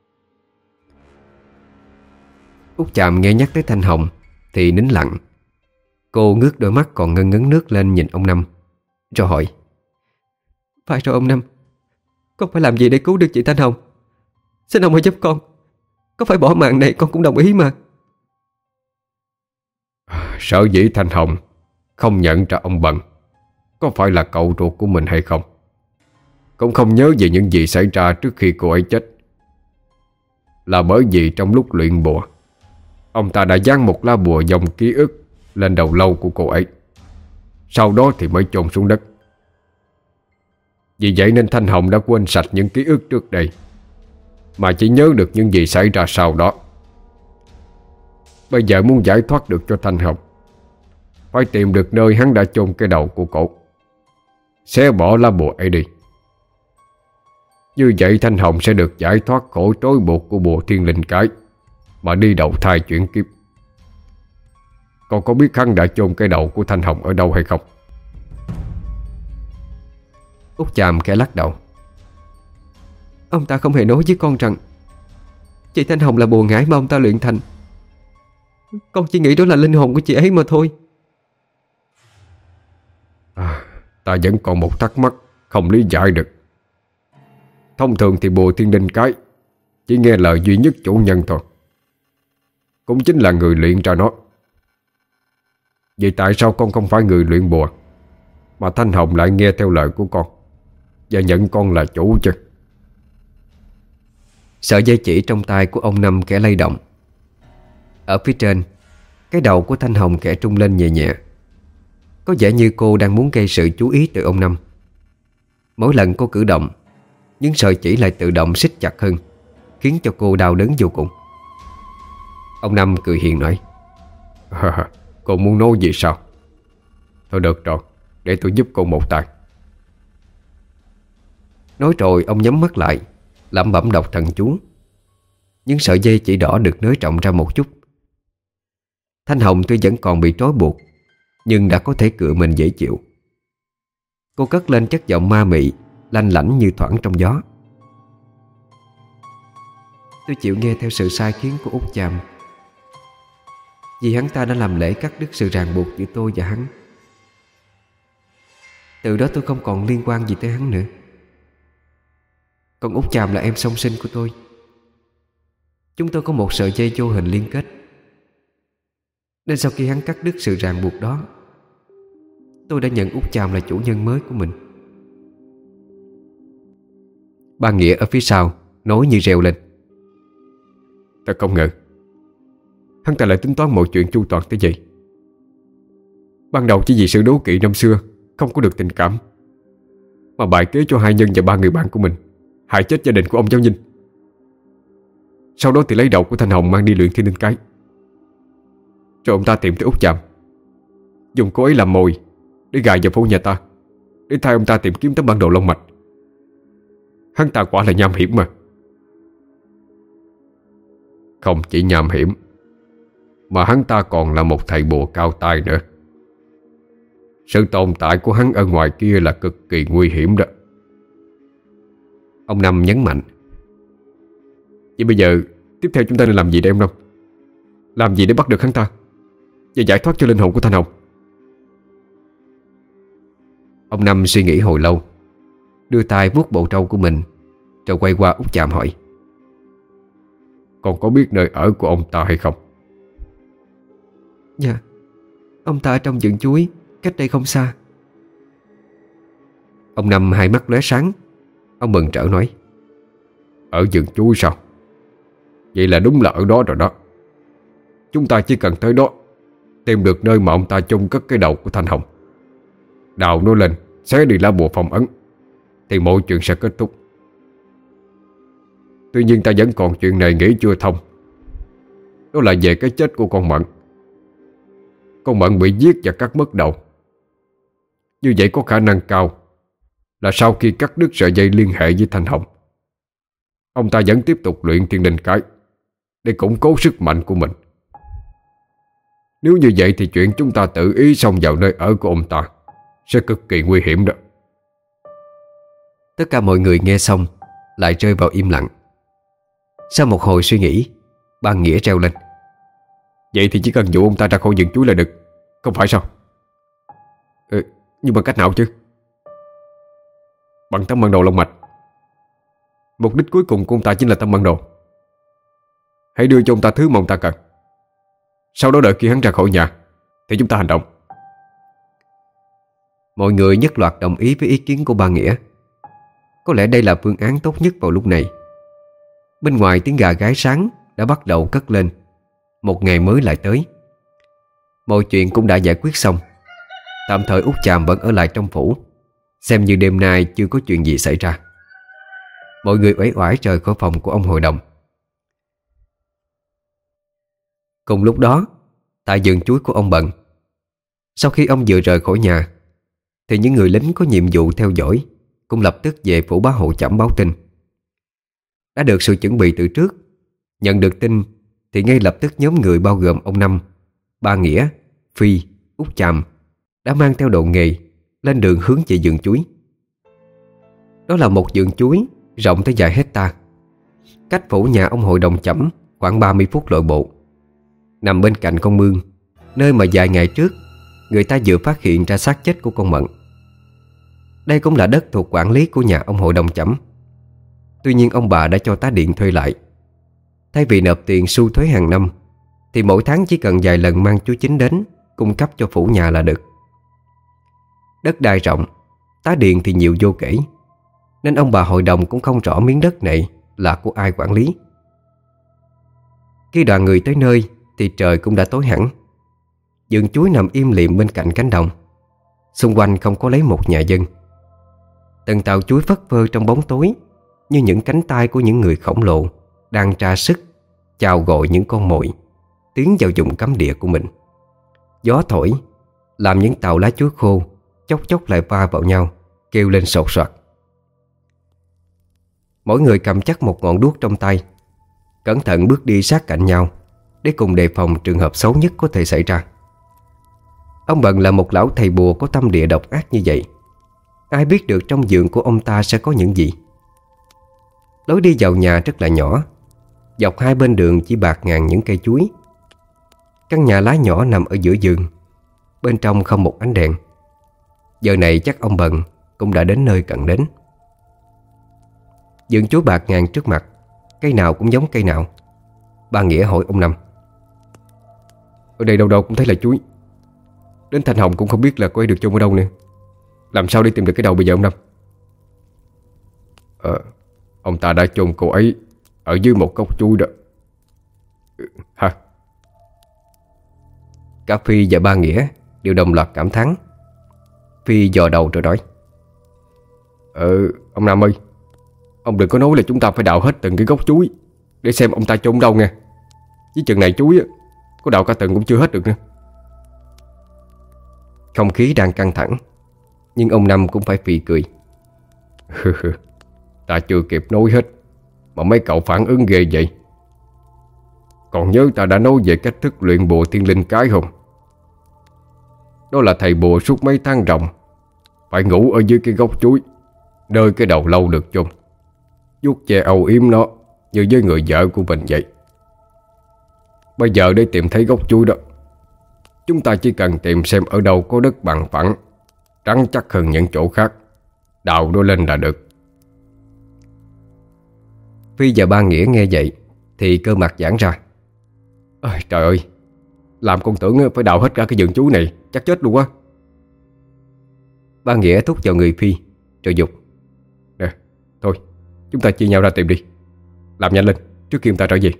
Út Chàm nghe nhắc tới Thanh Hồng thì nín lặng. Cô ngước đôi mắt còn ngân ngấn nước lên nhìn ông Năm, rồi hỏi: Phải rồi ông Năm, con phải làm gì để cứu được chị Thanh Hồng? Xin ông hãy giúp con. Có phải bỏ mạng này con cũng đồng ý mà. Sở dĩ Thanh Hồng không nhận ra ông Bần có phải là cậu ruột của mình hay không, cũng không nhớ về những gì xảy ra trước khi cô ấy chết, là bởi vì trong lúc luyện bùa, ông ta đã dán một lá bùa dòng ký ức lên đầu lâu của cô ấy, sau đó thì mới chôn xuống đất. Vì vậy nên Thanh Hồng đã quên sạch những ký ức trước đây, mà chỉ nhớ được những gì xảy ra sau đó. Bây giờ muốn giải thoát được cho Thanh Hồng, phải tìm được nơi hắn đã chôn cái đầu của cổ, xé bỏ lá bùa ấy đi. Như vậy Thanh Hồng sẽ được giải thoát khỏi trói buộc của bùa thiên linh cái, mà đi đầu thai chuyển kiếp. Con có biết hắn đã chôn cái đầu của Thanh Hồng ở đâu hay không? Út Chàm khẽ lắc đầu. Ông ta không hề nói với con rằng chị Thanh Hồng là bùa ngải mà ông ta luyện thành. Con chỉ nghĩ đó là linh hồn của chị ấy mà thôi. Ta vẫn còn một thắc mắc không lý giải được. Thông thường thì bùa thiên linh cái chỉ nghe lời duy nhất chủ nhân thôi, cũng chính là người luyện ra nó. Vậy tại sao con không phải người luyện bùa, mà Thanh Hồng lại nghe theo lời của con và nhận con là chủ chứ? Sợi dây chỉ trong tay của ông Năm kẻ lay động. Ở phía trên, cái đầu của Thanh Hồng kẻ trung lên nhẹ nhẹ. Có vẻ như cô đang muốn gây sự chú ý từ ông Năm. Mỗi lần cô cử động, những sợi chỉ lại tự động siết chặt hơn, khiến cho cô đau đớn vô cùng. Ông Năm cười hiền nói: Cô muốn nói gì sao? Thôi được rồi, để tôi giúp cô một tay. Nói rồi ông nhắm mắt lại, lẩm bẩm đọc thần chú. Những sợi dây chỉ đỏ được nới rộng ra một chút. Thanh Hồng tuy vẫn còn bị trói buộc, nhưng đã có thể cựa mình dễ chịu. Cô cất lên chất giọng ma mị, lanh lảnh như thoảng trong gió: Tôi chịu nghe theo sự sai khiến của Út Chàm, vì hắn ta đã làm lễ cắt đứt sự ràng buộc giữa tôi và hắn. Từ đó tôi không còn liên quan gì tới hắn nữa. Còn Út Chàm là em song sinh của tôi. Chúng tôi có một sợi dây vô hình liên kết, nên sau khi hắn cắt đứt sự ràng buộc đó, tôi đã nhận Út Chàm là chủ nhân mới của mình. Ba Nghĩa ở phía sau nói như reo lên: Ta không ngờ hắn ta lại tính toán mọi chuyện chu toàn tới vậy. Ban đầu chỉ vì sự đố kỵ năm xưa, không có được tình cảm, mà bày kế cho hai nhân và ba người bạn của mình hại chết gia đình của ông cháu Vinh. Sau đó thì lấy đầu của Thanh Hồng mang đi luyện thiên linh cái. Rồi ông ta tìm tới Út Chàm, dùng cô ấy làm mồi để gài vào phủ nhà ta, để thay ông ta tìm kiếm tấm bản đồ long mạch. Hắn ta quả là nham hiểm mà. Không chỉ nham hiểm, mà hắn ta còn là một thầy bùa cao tay nữa. Sự tồn tại của hắn ở ngoài kia là cực kỳ nguy hiểm đó. Ông Năm nhấn mạnh. Vậy bây giờ tiếp theo chúng ta nên làm gì đây ông Năm? Làm gì để bắt được hắn ta và giải thoát cho linh hồn của Thanh Hồng? Ông Năm suy nghĩ hồi lâu, đưa tay vuốt bộ trâu của mình, rồi quay qua Út Chàm hỏi: Con có biết nơi ở của ông ta hay không? Dạ, ông ta ở trong vườn chuối, cách đây không xa. Ông Năm hai mắt lóe sáng. Ông mừng rỡ nói: Ở vườn chuối sao? Vậy là đúng là ở đó rồi đó. Chúng ta chỉ cần tới đó, tìm được nơi mà ông ta chôn cất cái đầu của Thanh Hồng, đào nó lên, xé đi lá bùa phong ấn, thì mọi chuyện sẽ kết thúc. Tuy nhiên ta vẫn còn chuyện này nghĩ chưa thông. Đó là về cái chết của con Mận. Con Mận bị giết và cắt mất đầu. Như vậy có khả năng cao là sau khi cắt đứt sợi dây liên hệ với Thanh Hồng, ông ta vẫn tiếp tục luyện thiên linh cái để củng cố sức mạnh của mình. Nếu như vậy thì chuyện chúng ta tự ý xông vào nơi ở của ông ta sẽ cực kỳ nguy hiểm đó. Tất cả mọi người nghe xong lại rơi vào im lặng. Sau một hồi suy nghĩ, ba Nghĩa treo lên: Vậy thì chỉ cần dụ ông ta ra khỏi vườn chuối là được, không phải sao? Nhưng bằng cách nào chứ? Bằng tấm bản đồ long mạch. Mục đích cuối cùng của ông ta chính là tấm bản đồ. Hãy đưa cho ông ta thứ mà ông ta cần. Sau đó đợi khi hắn ra khỏi nhà thì chúng ta hành động. Mọi người nhất loạt đồng ý với ý kiến của ba Nghĩa. Có lẽ đây là phương án tốt nhất vào lúc này. Bên ngoài tiếng gà gáy sáng đã bắt đầu cất lên. Một ngày mới lại tới. Mọi chuyện cũng đã giải quyết xong. Tạm thời Út Chàm vẫn ở lại trong phủ, xem như đêm nay chưa có chuyện gì xảy ra. Mọi người uể oải rời khỏi phòng của ông hội đồng. Cùng lúc đó, tại vườn chuối của ông Bận, sau khi ông vừa rời khỏi nhà, thì những người lính có nhiệm vụ theo dõi cũng lập tức về phủ Bá Hộ Chẩm báo tin. Đã được sự chuẩn bị từ trước. Nhận được tin thì ngay lập tức nhóm người bao gồm ông Năm, ba Nghĩa, Phi, Út Chàm đã mang theo đồ nghề lên đường hướng về vườn chuối. Đó là một vườn chuối rộng tới vài hecta, cách phủ nhà ông hội đồng Chẩm khoảng 30 phút lội bộ, nằm bên cạnh con mương, nơi mà vài ngày trước người ta vừa phát hiện ra xác chết của con Mận. Đây cũng là đất thuộc quản lý của nhà ông hội đồng Chẩm. Tuy nhiên ông bà đã cho tá điện thuê lại. Thay vì nộp tiền sưu thuế hàng năm, thì mỗi tháng chỉ cần vài lần mang chú chính đến cung cấp cho phủ nhà là được. Đất đai rộng, tá điện thì nhiều vô kể, nên ông bà hội đồng cũng không rõ miếng đất này là của ai quản lý. Khi đoàn người tới nơi thì trời cũng đã tối hẳn. Vườn chuối nằm im lìm bên cạnh cánh đồng. Xung quanh không có lấy một nhà dân. Từng tàu chuối phất phơ trong bóng tối, như những cánh tay của những người khổng lồ đang tra sức chào gọi những con mồi tiến vào vùng cấm địa của mình. Gió thổi làm những tàu lá chuối khô chốc chốc lại va vào nhau, kêu lên sột soạt. Mỗi người cầm chắc một ngọn đuốc trong tay, cẩn thận bước đi sát cạnh nhau để cùng đề phòng trường hợp xấu nhất có thể xảy ra. Ông Bận là một lão thầy bùa có tâm địa độc ác như vậy. Ai biết được trong vườn của ông ta sẽ có những gì. Lối đi vào nhà rất là nhỏ. Dọc hai bên đường chỉ bạt ngàn những cây chuối. Căn nhà lá nhỏ nằm ở giữa vườn, bên trong không một ánh đèn. Giờ này chắc ông Bận cũng đã đến nơi cần đến. Vườn chuối bạt ngàn trước mặt, cây nào cũng giống cây nào. Ba Nghĩa hỏi ông Năm: Ở đây đâu đâu cũng thấy là chuối. Đến Thanh Hồng cũng không biết là cô ấy được chôn ở đâu nữa. Làm sao để tìm được cái đầu bây giờ ông Năm? Ông ta đã chôn cô ấy ở dưới một gốc chuối đó. Hả? Cả Phi và ba Nghĩa đều đồng loạt cảm thán. Phi dò đầu rồi nói: Ông Nam ơi, ông đừng có nói là chúng ta phải đào hết từng cái gốc chuối để xem ông ta chôn đâu nghe. Với chừng này chuối có đào cả từng cũng chưa hết được nữa. Không khí đang căng thẳng, nhưng ông Năm cũng phải phì cười. Ta chưa kịp nói hết mà mấy cậu phản ứng ghê vậy. Còn nhớ ta đã nói về cách thức luyện bùa thiên linh cái không? Đó là thầy bùa suốt mấy tháng ròng phải ngủ ở dưới cái gốc chuối, nơi cái đầu lâu được chôn, vuốt che âu yếm nó như với người vợ của mình vậy. Bây giờ để tìm thấy gốc chuối đó, chúng ta chỉ cần tìm xem ở đâu có đất bằng phẳng, rắn chắc hơn những chỗ khác, đào nó lên là được. Phi và Ba Nghĩa nghe vậy thì cơ mặt giãn ra. Trời ơi, làm con tưởng phải đào hết cả cái vườn chuối này, chắc chết luôn quá. Ba Nghĩa thúc vào người Phi rồi giục: Nè, thôi, chúng ta chia nhau ra tìm đi. Làm nhanh lên trước khi ông ta trở về.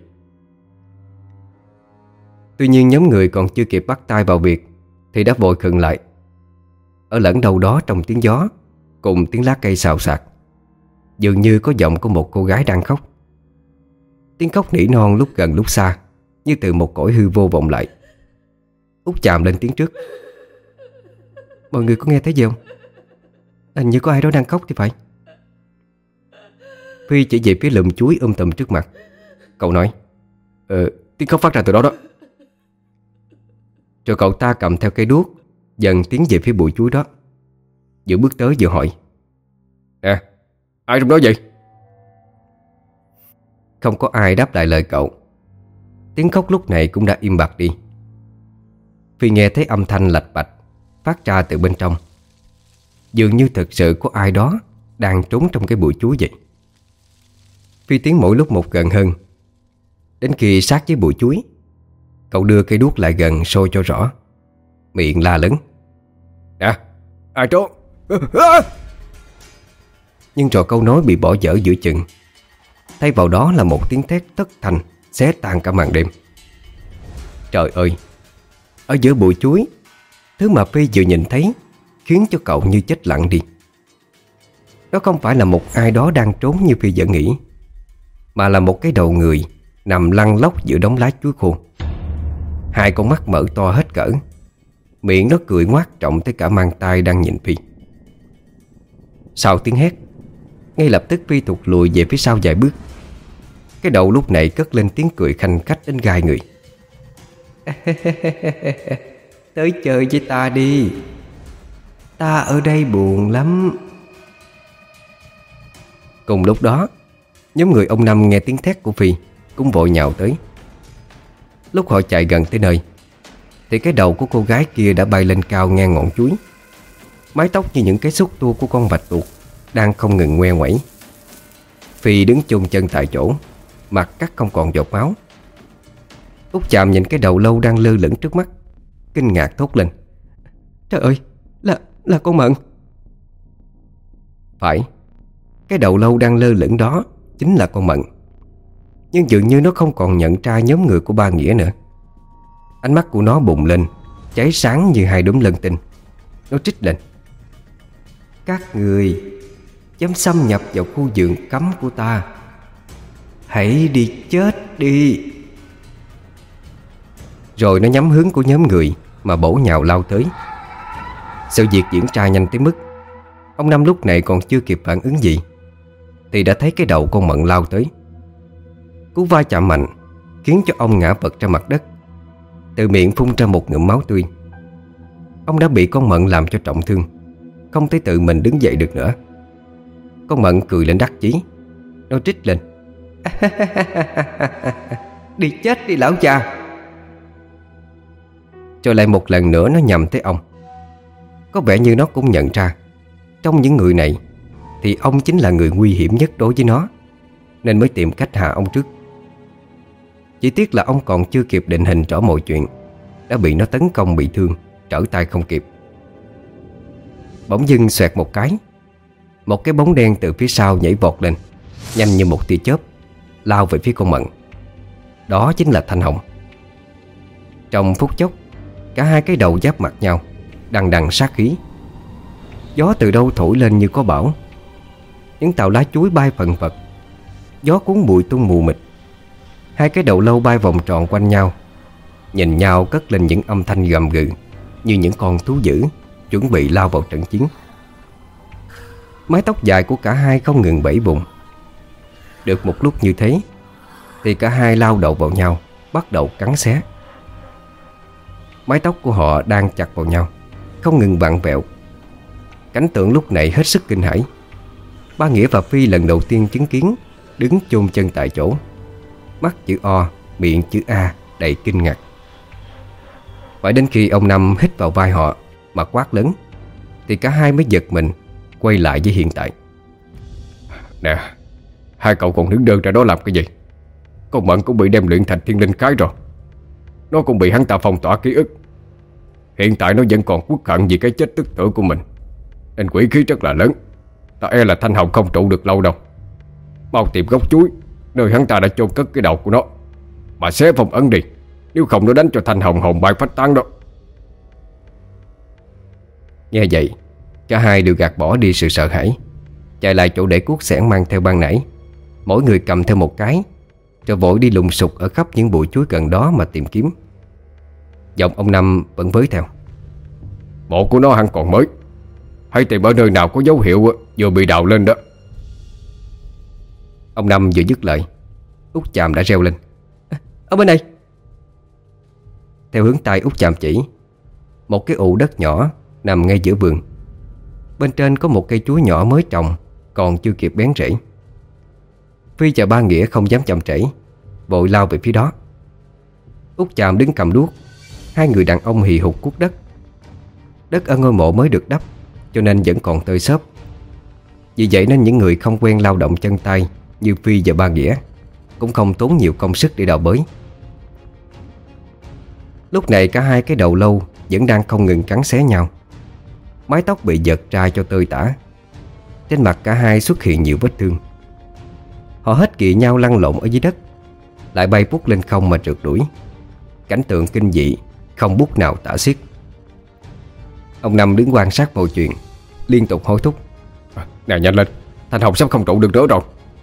Tuy nhiên nhóm người còn chưa kịp bắt tay vào việc thì đã vội khựng lại. Ở lẫn đâu đó trong tiếng gió cùng tiếng lá cây xào xạc, dường như có giọng của một cô gái đang khóc. Tiếng khóc nỉ non lúc gần lúc xa, như từ một cõi hư vô vọng lại. Út Chàm lên tiếng trước: Mọi người có nghe thấy gì không? Hình như có ai đó đang khóc thì phải. Phi chỉ về phía lùm chuối tùm trước mặt. Cậu nói: Tiếng khóc phát ra từ đó đó. Rồi cậu ta cầm theo cây đuốc dần tiến về phía bụi chuối đó. Vừa bước tới vừa hỏi: Nè, ai trong đó vậy? Không có ai đáp lại lời cậu. Tiếng khóc lúc này cũng đã im bặt đi. Phi nghe thấy âm thanh lạch bạch phát ra từ bên trong. Dường như thực sự có ai đó đang trốn trong cái bụi chuối vậy. Phi tiến mỗi lúc một gần hơn. Đến khi sát với bụi chuối, cậu đưa cây đuốc lại gần soi cho rõ, miệng la lớn: Nè, ai trốn? Nhưng rồi câu nói bị bỏ dở giữa chừng. Thay vào đó là một tiếng thét thất thanh xé tan cả màn đêm. Trời ơi! Ở giữa bụi chuối, thứ mà Phi vừa nhìn thấy khiến cho cậu như chết lặng đi. Đó không phải là một ai đó đang trốn như Phi vẫn nghĩ, mà là một cái đầu người nằm lăn lóc giữa đống lá chuối khô. Hai con mắt mở to hết cỡ, miệng nó cười ngoác trọng tới cả mang tai đang nhìn Phi. Sau tiếng hét, ngay lập tức Phi thụt lùi về phía sau vài bước. Cái đầu lúc này cất lên tiếng cười khanh khách đến gai người. Tới chơi với ta đi, ta ở đây buồn lắm. Cùng lúc đó, nhóm người ông Năm nghe tiếng thét của Phi cũng vội nhào tới. Lúc họ chạy gần tới nơi thì cái đầu của cô gái kia đã bay lên cao ngang ngọn chuối. Mái tóc như những cái xúc tua của con bạch tuộc đang không ngừng ngoe ngoẩy. Phi đứng chôn chân tại chỗ, mặt cắt không còn giọt máu. Út Chàm nhìn cái đầu lâu đang lơ lửng trước mắt, kinh ngạc thốt lên: Trời ơi, là con Mận. Phải, cái đầu lâu đang lơ lửng đó chính là con Mận. Nhưng dường như nó không còn nhận ra nhóm người của Ba Nghĩa nữa. Ánh mắt của nó bùng lên, cháy sáng như hai đốm lân tinh. Nó trích lên: Các người dám xâm nhập vào khu vườn cấm của ta, hãy đi chết đi. Rồi nó nhắm hướng của nhóm người mà bổ nhào lao tới. Sự việc diễn ra nhanh tới mức ông Năm lúc này còn chưa kịp phản ứng gì thì đã thấy cái đầu con Mận lao tới. Cú va chạm mạnh khiến cho ông ngã vật ra mặt đất, từ miệng phun ra một ngụm máu tươi. Ông đã bị con Mận làm cho trọng thương, không thể tự mình đứng dậy được nữa. Con Mận cười lên đắc chí. Nó trích lên: Đi chết đi lão già. Rồi lại một lần nữa nó nhằm tới ông. Có vẻ như nó cũng nhận ra trong những người này thì ông chính là người nguy hiểm nhất đối với nó, nên mới tìm cách hạ ông trước. Chỉ tiếc là ông còn chưa kịp định hình rõ mọi chuyện đã bị nó tấn công bị thương, trở tay không kịp. Bỗng dưng xoẹt một cái, một cái bóng đen từ phía sau nhảy vọt lên, nhanh như một tia chớp, lao về phía con Mận. Đó chính là Thanh Hồng. Trong phút chốc, cả hai cái đầu giáp mặt nhau, đằng đằng sát khí. Gió từ đâu thổi lên như có bão. Những tàu lá chuối bay phần phật, gió cuốn bụi tung mù mịt. Hai cái đầu lâu bay vòng tròn quanh nhau, nhìn nhau cất lên những âm thanh gầm gừ như những con thú dữ chuẩn bị lao vào trận chiến. Mái tóc dài của cả hai không ngừng bẫy bụng. Được một lúc như thế thì cả hai lao đầu vào nhau, bắt đầu cắn xé. Mái tóc của họ đang chặt vào nhau, không ngừng vặn vẹo. Cảnh tượng lúc này hết sức kinh hãi. Ba Nghĩa và Phi lần đầu tiên chứng kiến, đứng chôn chân tại chỗ, mắt chữ O, miệng chữ A đầy kinh ngạc. Phải đến khi ông Năm hít vào vai họ mà quát lớn thì cả hai mới giật mình, quay lại với hiện tại. Nè, hai cậu còn đứng đơn ra đó làm cái gì? Con Mận cũng bị đem luyện thành thiên linh cái rồi. Nó cũng bị hắn ta phong tỏa ký ức. Hiện tại nó vẫn còn uất hận vì cái chết tức tử của mình, nên quỷ khí rất là lớn. Ta e là Thanh Hồng không trụ được lâu đâu. Mau tìm gốc chuối nơi hắn ta đã chôn cất cái đầu của nó, mà xé phong ấn đi. Nếu không nó đánh cho Thanh Hồng hồn bay phách tán đó. Nghe vậy, cả hai đều gạt bỏ đi sự sợ hãi, chạy lại chỗ để cuốc xẻng mang theo ban nãy. Mỗi người cầm theo một cái, rồi vội đi lùng sục ở khắp những bụi chuối gần đó mà tìm kiếm. Giọng ông Năm vẫn với theo. Mộ của nó hẳn còn mới. Hãy tìm ở nơi nào có dấu hiệu vừa bị đào lên đó. Ông Năm vừa dứt lời, Út Chàm đã reo lên. Ở bên này. Theo hướng tay Út Chàm chỉ, một cái ụ đất nhỏ nằm ngay giữa vườn. Bên trên có một cây chuối nhỏ mới trồng, còn chưa kịp bén rễ. Phi và Ba Nghĩa không dám chậm trễ, vội lao về phía đó. Út Chàm đứng cầm đuốc, hai người đàn ông hì hục cuốc đất. Đất ở ngôi mộ mới được đắp, cho nên vẫn còn tơi xốp. Vì vậy nên những người không quen lao động chân tay như Phi và Ba Nghĩa cũng không tốn nhiều công sức để đào bới. Lúc này cả hai cái đầu lâu vẫn đang không ngừng cắn xé nhau. Mái tóc bị giật ra cho tơi tả. Trên mặt cả hai xuất hiện nhiều vết thương. Họ hết kỵ nhau lăn lộn ở dưới đất, lại bay vút lên không mà trượt đuổi. Cảnh tượng kinh dị không bút nào tả xiết. Ông Năm đứng quan sát mọi chuyện, liên tục hối thúc. Nè nhanh lên, Thanh Hồng sắp không trụ được nữa rồi.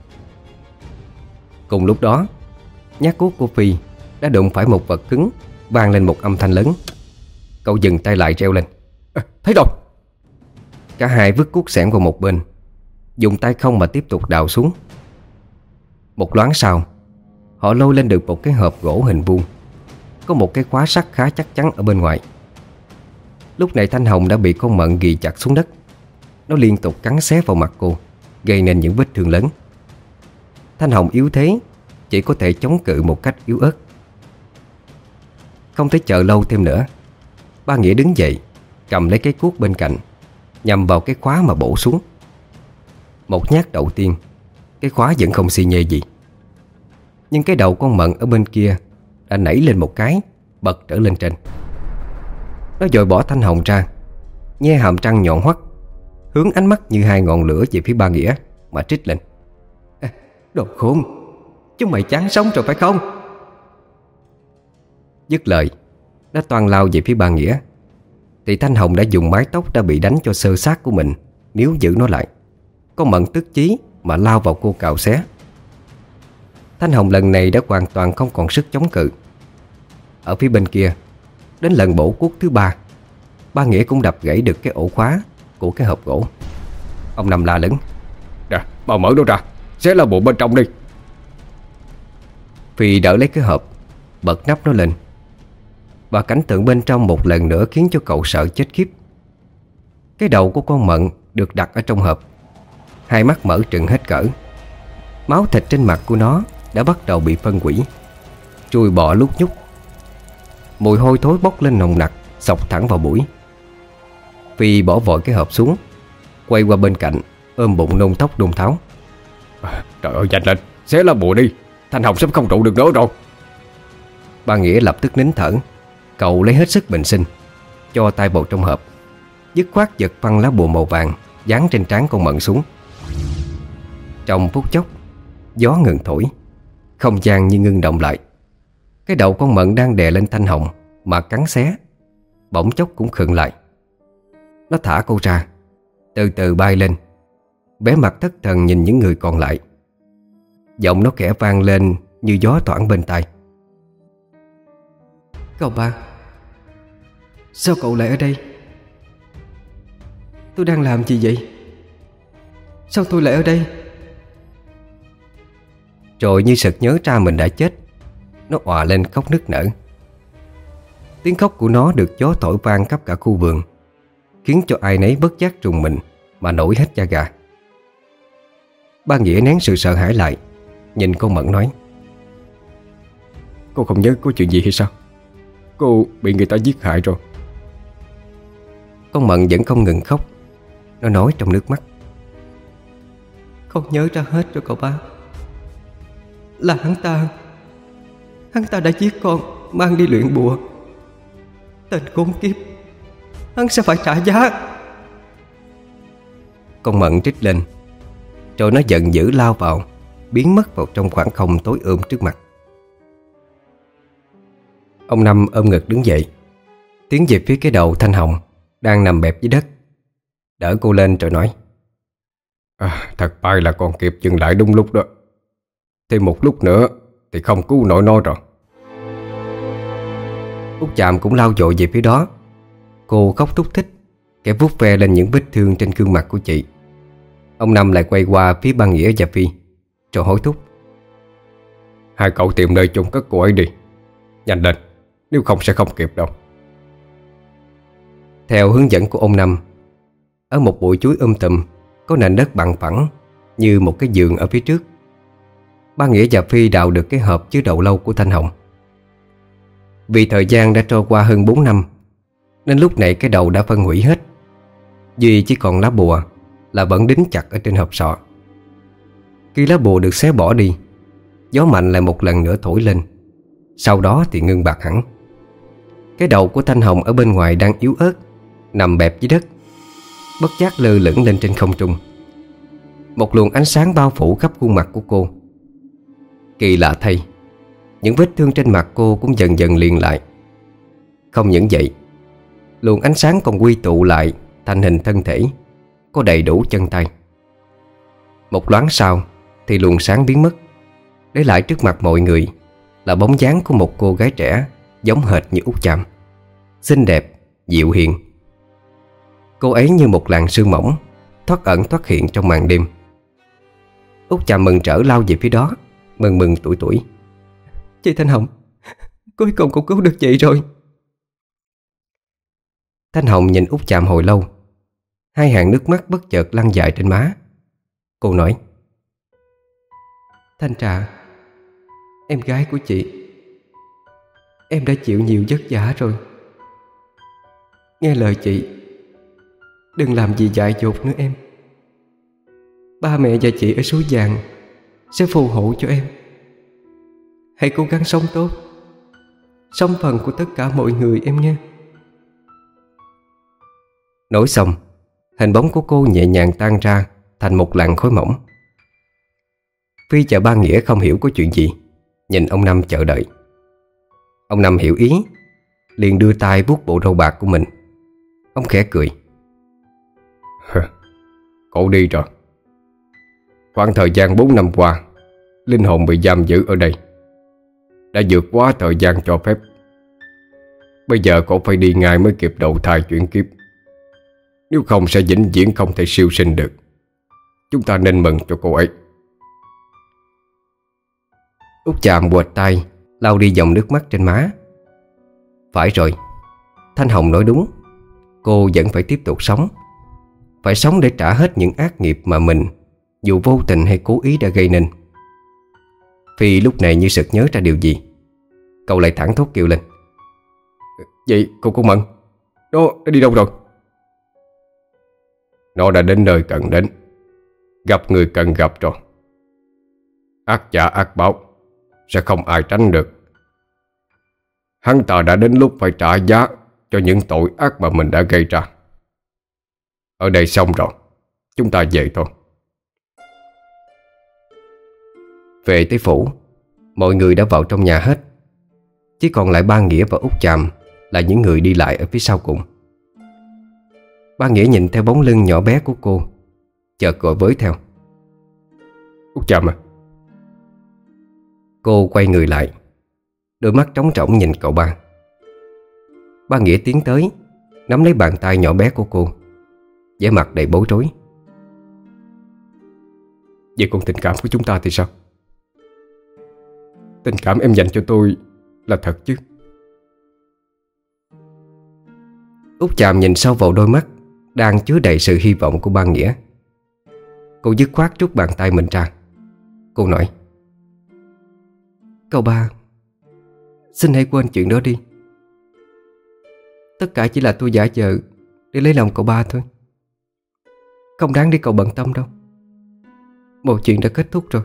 Cùng lúc đó, nhát cuốc của Phi đã đụng phải một vật cứng, vang lên một âm thanh lớn. Cậu dừng tay lại reo lên. Thấy rồi. Cả hai vứt cuốc xẻng vào một bên, dùng tay không mà tiếp tục đào xuống. Một loáng sau, họ lôi lên được một cái hộp gỗ hình vuông, có một cái khóa sắt khá chắc chắn ở bên ngoài. Lúc này Thanh Hồng đã bị con Mận ghì chặt xuống đất. Nó liên tục cắn xé vào mặt cô, gây nên những vết thương lớn. Thanh Hồng yếu thế, chỉ có thể chống cự một cách yếu ớt. Không thể chờ lâu thêm nữa, Ba Nghĩa đứng dậy, cầm lấy cái cuốc bên cạnh, nhằm vào cái khóa mà bổ xuống. Một nhát đầu tiên, cái khóa vẫn không xi nhê gì. Nhưng cái đầu con Mận ở bên kia đã nảy lên một cái, bật trở lên trên. Nó dội bỏ Thanh Hồng ra, nhe hàm răng nhọn hoắt, hướng ánh mắt như hai ngọn lửa về phía Ba Nghĩa mà trích lên. Đồ khốn, chúng mày chán sống rồi phải không? Dứt lời, nó toan lao về phía Ba Nghĩa thì Thanh Hồng đã dùng mái tóc đã bị đánh cho xơ xác của mình níu giữ nó lại. Con Mận tức chí mà lao vào cô cào xé. Thanh Hồng lần này đã hoàn toàn không còn sức chống cự. Ở phía bên kia, đến lần bổ cuốc thứ ba, Ba Nghĩa cũng đập gãy được cái ổ khóa của cái hộp gỗ. Ông Năm la lớn. Nè, mau mở nó ra, xé là bộ bên trong đi. Phi đỡ lấy cái hộp, bật nắp nó lên. Và cảnh tượng bên trong một lần nữa khiến cho cậu sợ chết khiếp. Cái đầu của con Mận được đặt ở trong hộp, hai mắt mở trừng hết cỡ. Máu thịt trên mặt của nó đã bắt đầu bị phân hủy, trùi bọ lút nhúc. Mùi hôi thối bốc lên nồng nặc, xộc thẳng vào mũi. Phi bỏ vội cái hộp xuống, quay qua bên cạnh, ôm bụng nôn thốc nôn tháo. Trời ơi, nhanh lên, xé lá bùa đi, Thanh Hồng sắp không trụ được nữa rồi. Ba Nghĩa lập tức nín thở. Cậu lấy hết sức bình sinh, cho tay vào trong hộp, dứt khoát giật văng lá bùa màu vàng dán trên trán con Mận xuống. Trong phút chốc, gió ngừng thổi, không gian như ngưng động lại. Cái đầu con Mận đang đè lên Thanh Hồng mà cắn xé, bỗng chốc cũng khựng lại, Nó thả cô ra, từ từ bay lên, bé mặt thất thần nhìn những người còn lại. Giọng nó khẽ vang lên như gió thoảng bên tai. Cậu ba, sao cậu lại ở đây? Tôi đang làm gì vậy? Sao tôi lại ở đây? Rồi như sực nhớ ra mình đã chết, nó òa lên khóc nức nở. Tiếng khóc của nó được gió thổi vang khắp cả khu vườn, khiến cho ai nấy bất giác rùng mình mà nổi hết da gà. Ba Nghĩa nén sự sợ hãi lại, nhìn con Mận nói: Cô không nhớ có chuyện gì hay sao? Cô bị người ta giết hại rồi. Con Mận vẫn không ngừng khóc. Nó nói trong nước mắt: Con nhớ ra hết rồi cậu ba. Là hắn ta đã giết con, mang đi luyện bùa. Tên khốn kiếp, hắn sẽ phải trả giá. Con Mận trích lên, rồi nó giận dữ lao vào, biến mất vào trong khoảng không tối ôm trước mặt. Ông Năm ôm ngực đứng dậy, tiến về phía cái đầu Thanh Hồng đang nằm bẹp dưới đất, đỡ cô lên rồi nói: Thật may là còn kịp dừng lại đúng lúc đó. Thêm một lúc nữa thì không cứu nổi nó rồi. Út Chạm cũng lao vội về phía đó. Cô khóc thúc thích, kẻ vuốt ve lên những vết thương trên gương mặt của chị. Ông Năm lại quay qua phía Ba Nghĩa và Phi, rồi hối thúc: Hai cậu tìm nơi chôn cất cô ấy đi, nhanh lên, nếu không sẽ không kịp đâu. Theo hướng dẫn của ông Năm, ở một bụi chuối tùm có nền đất bằng phẳng như một cái giường ở phía trước. Ba Nghĩa và Phi đào được cái hộp chứa đầu lâu của Thanh Hồng. Vì thời gian đã trôi qua hơn 4 năm, nên lúc này cái đầu đã phân hủy hết, duy chỉ còn lá bùa là vẫn đính chặt ở trên hộp sọ. Khi lá bùa được xé bỏ đi, gió mạnh lại một lần nữa thổi lên, sau đó thì ngưng bặt hẳn. Cái đầu của Thanh Hồng ở bên ngoài đang yếu ớt, nằm bẹp dưới đất, bất giác lơ lửng lên trên không trung. Một luồng ánh sáng bao phủ khắp khuôn mặt của cô. Kỳ lạ thay, những vết thương trên mặt cô cũng dần dần liền lại. Không những vậy, luồng ánh sáng còn quy tụ lại thành hình thân thể, có đầy đủ chân tay. Một loáng sau thì luồng sáng biến mất, để lại trước mặt mọi người là bóng dáng của một cô gái trẻ giống hệt như Út Chạm, xinh đẹp, dịu hiền. Cô ấy như một làn sương mỏng thoát ẩn thoát hiện trong màn đêm. Út Chạm mừng rỡ lao về phía đó, mừng mừng tuổi tuổi: Chị Thanh Hồng, cuối cùng cũng cứu được chị rồi. Thanh Hồng nhìn Út Chạm hồi lâu, hai hàng nước mắt bất chợt lăn dài trên má. Cô nói: Thanh Trà, em gái của chị, em đã chịu nhiều vất vả rồi. Nghe lời chị, đừng làm gì dại dột nữa em. Ba mẹ và chị ở suối vàng sẽ phù hộ cho em. Hãy cố gắng sống tốt, sống phần của tất cả mọi người em nghe. Nói xong, hình bóng của cô nhẹ nhàng tan ra thành một làn khói mỏng. Phi và Ba Nghĩa không hiểu có chuyện gì, nhìn ông Năm chờ đợi. Ông Năm hiểu ý, liền đưa tay vuốt bộ râu bạc của mình. Ông khẽ cười: Cậu đi rồi. Khoảng thời gian 4 năm qua, linh hồn bị giam giữ ở đây, đã vượt quá thời gian cho phép. Bây giờ cậu phải đi ngay mới kịp đầu thai chuyển kiếp, nếu không sẽ vĩnh viễn không thể siêu sinh được. Chúng ta nên mừng cho cô ấy. Út Chạm quệt tay, lau đi dòng nước mắt trên má. Phải rồi, Thanh Hồng nói đúng. Cô vẫn phải tiếp tục sống, phải sống để trả hết những ác nghiệp mà mình, dù vô tình hay cố ý, đã gây nên. Phi lúc này như sực nhớ ra điều gì, cậu lại thẳng thốt kêu lên: Vậy cô Mận, nó đi đâu rồi? Nó đã đến nơi cần đến, gặp người cần gặp rồi. Ác trả ác báo, sẽ không ai tránh được. Hắn ta đã đến lúc phải trả giá cho những tội ác mà mình đã gây ra. Ở đây xong rồi, chúng ta về thôi. Về tới phủ, mọi người đã vào trong nhà hết, chỉ còn lại Ba Nghĩa và Út Chạm là những người đi lại ở phía sau cùng. Ba Nghĩa nhìn theo bóng lưng nhỏ bé của cô, chợt gọi với theo: Út Chàm à. Cô quay người lại, đôi mắt trống trỏng nhìn cậu ba. Ba Nghĩa tiến tới, nắm lấy bàn tay nhỏ bé của cô, vẻ mặt đầy bối rối. Vậy còn tình cảm của chúng ta thì sao? Tình cảm em dành cho tôi là thật chứ? Út Chàm nhìn sâu vào đôi mắt đang chứa đầy sự hy vọng của Ba Nghĩa. Cô dứt khoát rút bàn tay mình ra. Cô nói: Cậu ba, xin hãy quên chuyện đó đi. Tất cả chỉ là tôi giả vờ để lấy lòng cậu ba thôi. Không đáng để cậu bận tâm đâu. Mọi chuyện đã kết thúc rồi.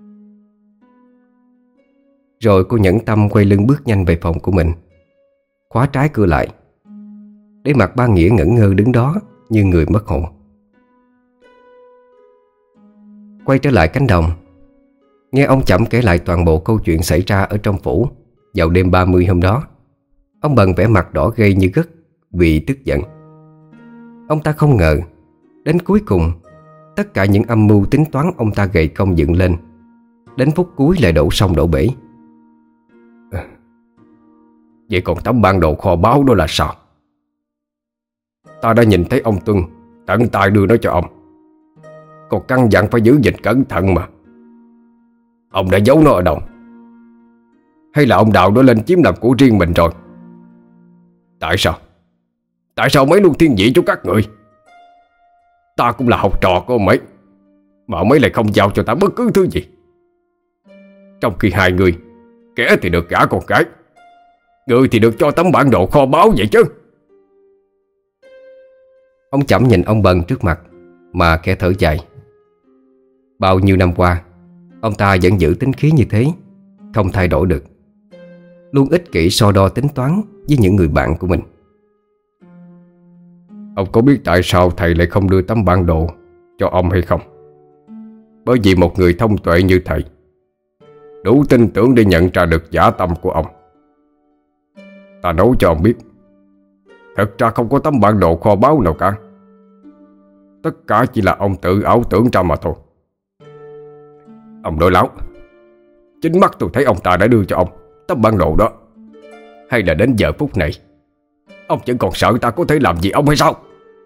Rồi cô nhẫn tâm quay lưng bước nhanh về phòng của mình, khóa trái cửa lại, để mặt Ba Nghĩa ngẩn ngơ đứng đó như người mất hồn. Quay trở lại cánh đồng, nghe ông Chẩm kể lại toàn bộ câu chuyện xảy ra ở trong phủ vào đêm 30 hôm đó. Ông Bần vẻ mặt đỏ gay như gấc vì tức giận. Ông ta không ngờ đến cuối cùng tất cả những âm mưu tính toán ông ta gầy công dựng lên, đến phút cuối lại đổ sông đổ bể. Vậy còn tấm bản đồ kho báu đó là sao? Ta đã nhìn thấy ông Tuân tận tay đưa nó cho ông, còn căn dặn phải giữ gìn cẩn thận mà. Ông đã giấu nó ở đâu? Hay là ông đào nó lên chiếm làm của riêng mình rồi? Tại sao? Tại sao ông ấy luôn thiên vị cho các người? Ta cũng là học trò của ông ấy, mà ông ấy lại không giao cho ta bất cứ thứ gì. Trong khi hai người, kẻ thì được gả con cái, người thì được cho tấm bản đồ kho báu vậy chứ. Ông Chẩm nhìn ông Bần trước mặt mà khẽ thở dài. Bao nhiêu năm qua, ông ta vẫn giữ tính khí như thế, không thay đổi được, luôn ích kỷ so đo tính toán với những người bạn của mình. Ông có biết tại sao thầy lại không đưa tấm bản đồ cho ông hay không? Bởi vì một người thông tuệ như thầy đủ tin tưởng để nhận ra được dã tâm của ông. Ta nói cho ông biết, thật ra không có tấm bản đồ kho báu nào cả. Tất cả chỉ là ông tự ảo tưởng ra mà thôi. Ông nói láo. Chính mắt tôi thấy ông ta đã đưa cho ông tấm bản đồ đó. Hay là đến giờ phút này ông vẫn còn sợ ta có thể làm gì ông hay sao?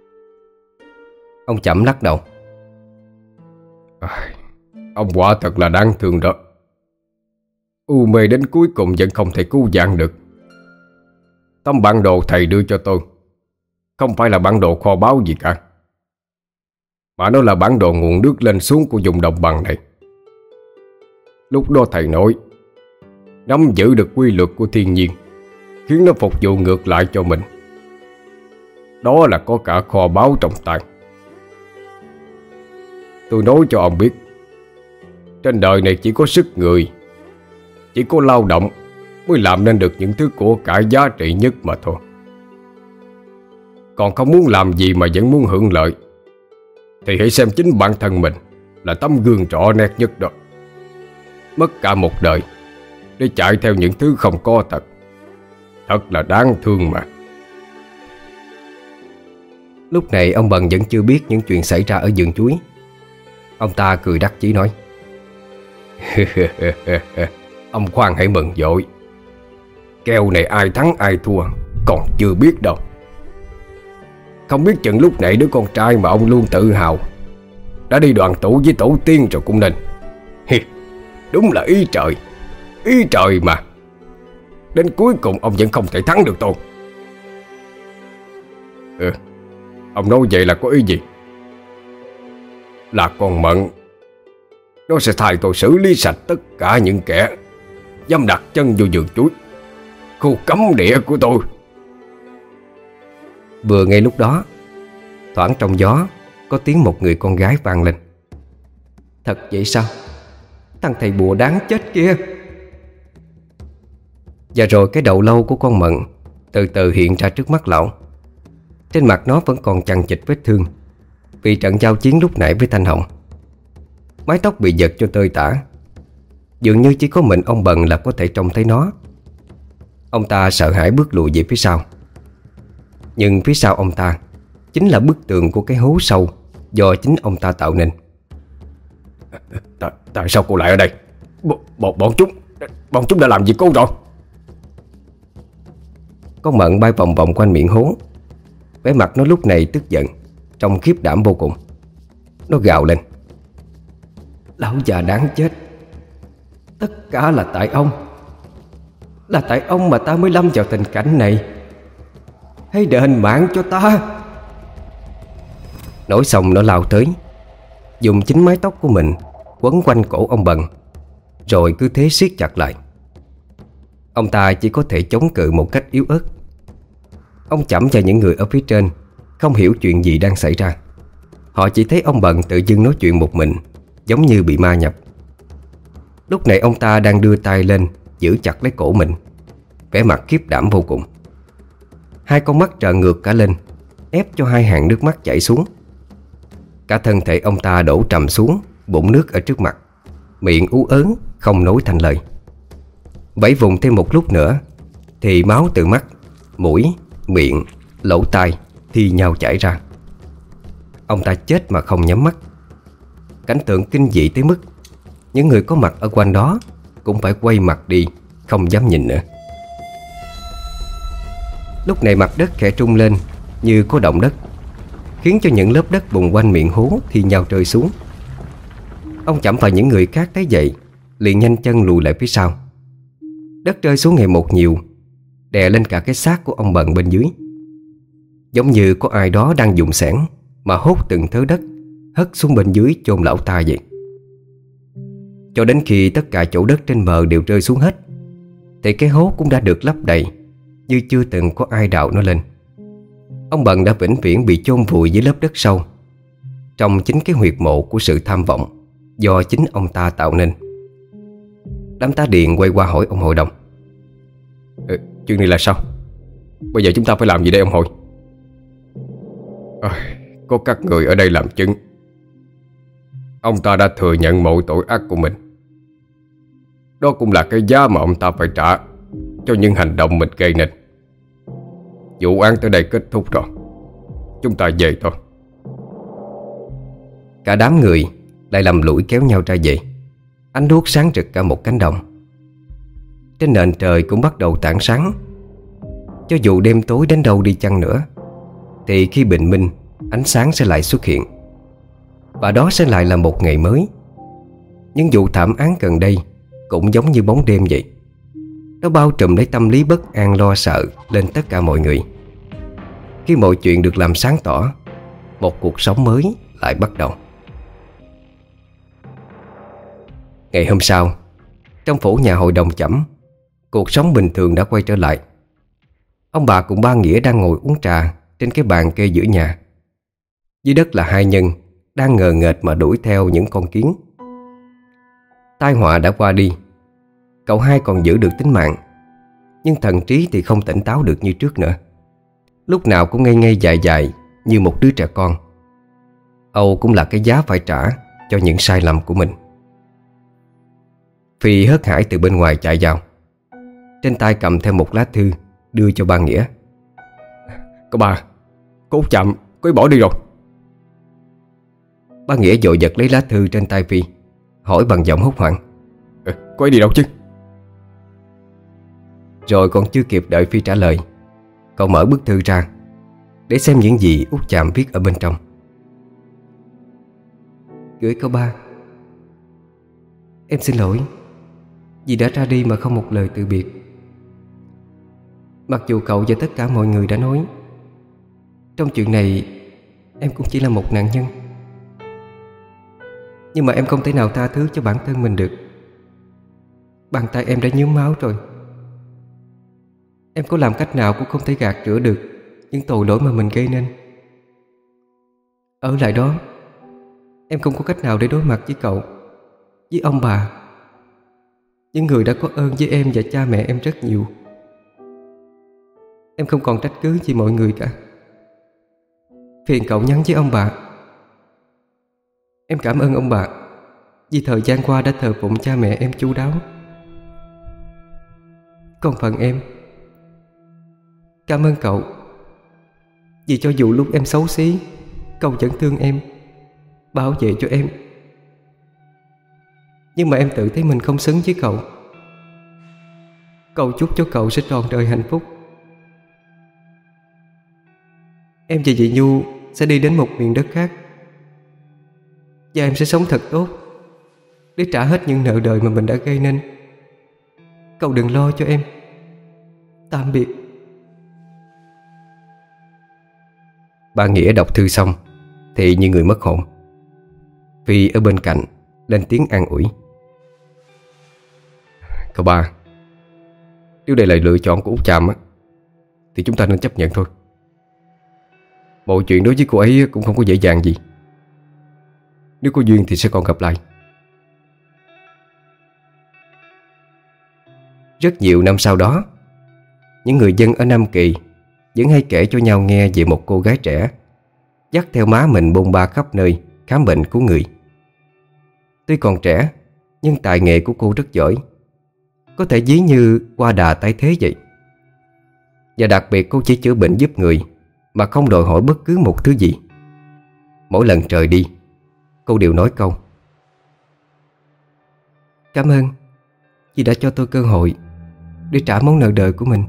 Ông Chẩm lắc đầu. Ông quả thật là đáng thương đó. U mê đến cuối cùng vẫn không thể cứu vãn được. Tấm bản đồ thầy đưa cho tôi không phải là bản đồ kho báu gì cả, mà nó là bản đồ nguồn nước lên xuống của vùng đồng bằng này. Lúc đó thầy nói nắm giữ được quy luật của thiên nhiên, khiến nó phục vụ ngược lại cho mình. Đó là có cả kho báu trong tay. Tôi nói cho ông biết, trên đời này chỉ có sức người, chỉ có lao động mới làm nên được những thứ của cải giá trị nhất mà thôi. Còn không muốn làm gì mà vẫn muốn hưởng lợi thì hãy xem chính bản thân mình là tấm gương rõ nét nhất đó. Mất cả một đời để chạy theo những thứ không có thật, thật là đáng thương mà. Lúc này ông Bần vẫn chưa biết những chuyện xảy ra ở vườn chuối. Ông ta cười đắc chí nói: Ông khoan hãy mừng vội. Kèo này ai thắng ai thua còn chưa biết đâu. Không biết chừng lúc nãy đứa con trai mà ông luôn tự hào đã đi đoàn tụ với tổ tiên rồi cũng nên. Đúng là ý trời. Ý trời mà. Đến cuối cùng ông vẫn không thể thắng được tôi. Ông nói vậy là có ý gì? Là con Mận, nó sẽ thay tôi xử lý sạch tất cả những kẻ dám đặt chân vô vườn chuối, khu cấm địa của tôi. Vừa ngay lúc đó, thoảng trong gió có tiếng một người con gái vang lên: Thật vậy sao? Thằng thầy bùa đáng chết kia! Và rồi cái đầu lâu của con Mận từ từ hiện ra trước mắt lão. Trên mặt nó vẫn còn chằng chịt vết thương vì trận giao chiến lúc nãy với Thanh Hồng. Mái tóc bị giật cho tơi tả, dường như chỉ có mình ông Bần là có thể trông thấy nó. Ông ta sợ hãi bước lùi về phía sau. Nhưng phía sau ông ta chính là bức tường của cái hố sâu do chính ông ta tạo nên. Tại sao cô lại ở đây? Bọn chúng đã làm gì cô rồi? Con mận bay vòng vòng quanh miệng hố. Vẻ mặt nó lúc này tức giận, trông khiếp đảm vô cùng. Nó gào lên: "Lão già đáng chết! Tất cả là tại ông. Là tại ông mà ta mới lâm vào tình cảnh này. Hãy đền mạng cho ta!" Nói xong nó lao tới, dùng chính mái tóc của mình quấn quanh cổ ông Bần, rồi cứ thế siết chặt lại. Ông ta chỉ có thể chống cự một cách yếu ớt. Ông Chẩm và những người ở phía trên không hiểu chuyện gì đang xảy ra. Họ chỉ thấy ông Bần tự dưng nói chuyện một mình, giống như bị ma nhập. Lúc này ông ta đang đưa tay lên giữ chặt lấy cổ mình, vẻ mặt khiếp đảm vô cùng. Hai con mắt trợn ngược cả lên, ép cho hai hàng nước mắt chảy xuống. Cả thân thể ông ta đổ trầm xuống bụng nước ở trước mặt, miệng ú ớ không nói thành lời. Vẫy vùng thêm một lúc nữa thì máu từ mắt, mũi, miệng, lỗ tai thi nhau chảy ra. Ông ta chết mà không nhắm mắt. Cảnh tượng kinh dị tới mức những người có mặt ở quanh đó cũng phải quay mặt đi, không dám nhìn nữa. Lúc này mặt đất khẽ trung lên như có động đất, khiến cho những lớp đất bùng quanh miệng hố thi nhau rơi xuống. Ông Chẩm và những người khác thấy vậy liền nhanh chân lùi lại phía sau. Đất rơi xuống ngày một nhiều, đè lên cả cái xác của ông Bần bên dưới. Giống như có ai đó đang dùng xẻng mà hốt từng thớ đất hất xuống bên dưới chôn lão ta vậy. Cho đến khi tất cả chỗ đất trên bờ đều rơi xuống hết thì cái hố cũng đã được lấp đầy, như chưa từng có ai đào nó lên. Ông Bần đã vĩnh viễn bị chôn vùi dưới lớp đất sâu, trong chính cái huyệt mộ của sự tham vọng do chính ông ta tạo nên. Đám tá điền quay qua hỏi ông hội đồng: Chuyện này là sao? Bây giờ chúng ta phải làm gì đây ông hội? Có các người ở đây làm chứng. Ông ta đã thừa nhận mọi tội ác của mình. Đó cũng là cái giá mà ông ta phải trả cho những hành động mình gây nên. Vụ án tới đây kết thúc rồi, chúng ta về thôi. Cả đám người lại lầm lũi kéo nhau ra về. Ánh đuốc sáng rực cả một cánh đồng. Trên nền trời cũng bắt đầu tảng sáng. Cho dù đêm tối đến đâu đi chăng nữa thì khi bình minh, ánh sáng sẽ lại xuất hiện. Và đó sẽ lại là một ngày mới. Những vụ thảm án gần đây cũng giống như bóng đêm vậy. Nó bao trùm lấy tâm lý bất an lo sợ lên tất cả mọi người. Khi mọi chuyện được làm sáng tỏ, một cuộc sống mới lại bắt đầu. Ngày hôm sau, trong phủ nhà hội đồng Chẩm, cuộc sống bình thường đã quay trở lại. Ông bà cùng ba Nghĩa đang ngồi uống trà trên cái bàn kê giữa nhà. Dưới đất là hai nhân đang ngờ nghệch mà đuổi theo những con kiến. Tai họa đã qua đi. Cậu hai còn giữ được tính mạng, nhưng thần trí thì không tỉnh táo được như trước nữa. Lúc nào cũng ngây ngây dại dại như một đứa trẻ con. Âu cũng là cái giá phải trả cho những sai lầm của mình. Phi hớt hải từ bên ngoài chạy vào, trên tay cầm theo một lá thư đưa cho ba Nghĩa. Cô ba, cô Út Chạm cô ấy bỏ đi rồi. Ba Nghĩa vội giật lấy lá thư trên tay Phi, hỏi bằng giọng hốt hoảng: Cô ấy đi đâu chứ? Rồi còn chưa kịp đợi Phi trả lời, cậu mở bức thư ra để xem những gì Út Chạm viết ở bên trong. Gửi cậu ba. Em xin lỗi vì đã ra đi mà không một lời từ biệt. Mặc dù cậu và tất cả mọi người đã nói, trong chuyện này em cũng chỉ là một nạn nhân, nhưng mà em không thể nào tha thứ cho bản thân mình được. Bàn tay em đã nhuốm máu rồi. Em có làm cách nào cũng không thể gạt rửa được những tội lỗi mà mình gây nên. Ở lại đó, em không có cách nào để đối mặt với cậu, với ông bà, những người đã có ơn với em và cha mẹ em rất nhiều. Em không còn trách cứ gì mọi người cả. Phiền cậu nhắn với ông bà. Em cảm ơn ông bà vì thời gian qua đã thờ phụng cha mẹ em chu đáo. Còn phần em, cảm ơn cậu Vì cho dù lúc em xấu xí, cậu vẫn thương em, bảo vệ cho em. Nhưng mà em tự thấy mình không xứng với cậu. Cậu chúc cho cậu sẽ trọn đời hạnh phúc. Em và chị Nhu sẽ đi đến một miền đất khác, và em sẽ sống thật tốt để trả hết những nợ đời mà mình đã gây nên. Cậu đừng lo cho em. Tạm biệt. Bà Nghĩa đọc thư xong thì như người mất hồn. Phi ở bên cạnh lên tiếng an ủi. Cậu ba, nếu đây là lựa chọn của Út Chàm á, thì chúng ta nên chấp nhận thôi. Mọi chuyện đối với cô ấy cũng không có dễ dàng gì. Nếu có duyên thì sẽ còn gặp lại. Rất nhiều năm sau đó, những người dân ở Nam Kỳ vẫn hay kể cho nhau nghe về một cô gái trẻ dắt theo má mình bôn ba khắp nơi khám bệnh cứu người. Tuy còn trẻ, nhưng tài nghệ của cô rất giỏi, có thể ví như qua đà tái thế vậy. Và đặc biệt cô chỉ chữa bệnh giúp người mà không đòi hỏi bất cứ một thứ gì. Mỗi lần trời đi, cô đều nói câu: Cảm ơn vì đã cho tôi cơ hội để trả món nợ đời của mình.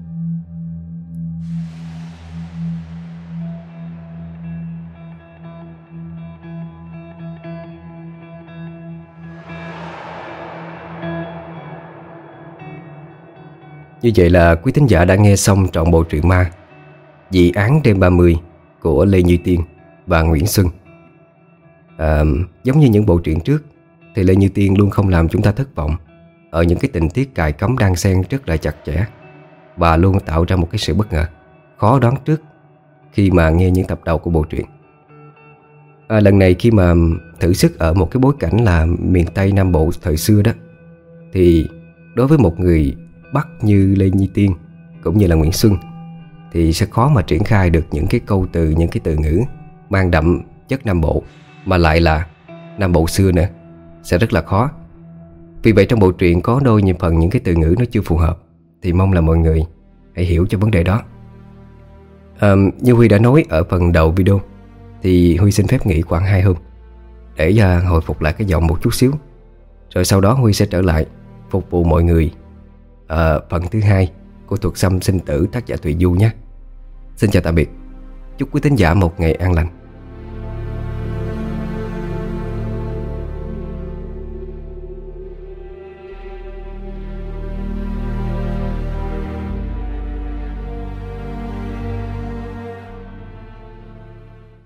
Như vậy là quý thính giả đã nghe xong trọn bộ truyện ma Dị án đêm 30 của Lê Như Tiên và Nguyễn Xuân. Giống như những bộ truyện trước thì Lê Như Tiên luôn không làm chúng ta thất vọng ở những cái tình tiết cài cắm đan xen rất là chặt chẽ, và luôn tạo ra một cái sự bất ngờ khó đoán trước khi mà nghe những tập đầu của bộ truyện. Lần này khi mà thử sức ở một cái bối cảnh là miền Tây Nam Bộ thời xưa đó, thì đối với một người Bắc như Lê Như Tiên cũng như là Nguyễn Xuân thì sẽ khó mà triển khai được những cái câu từ, những cái từ ngữ mang đậm chất Nam Bộ, mà lại là Nam Bộ xưa nữa, sẽ rất là khó. Vì vậy trong bộ truyện có đôi phần những cái từ ngữ nó chưa phù hợp, thì mong là mọi người hãy hiểu cho vấn đề đó. Như Huy đã nói ở phần đầu video, thì Huy xin phép nghỉ khoảng 2 hôm để hồi phục lại cái giọng một chút xíu. Rồi sau đó Huy sẽ trở lại phục vụ mọi người phần thứ 2 của Thuật Xăm Sinh Tử tác giả Thùy Du nhé. Xin chào tạm biệt. Chúc quý thính giả một ngày an lành.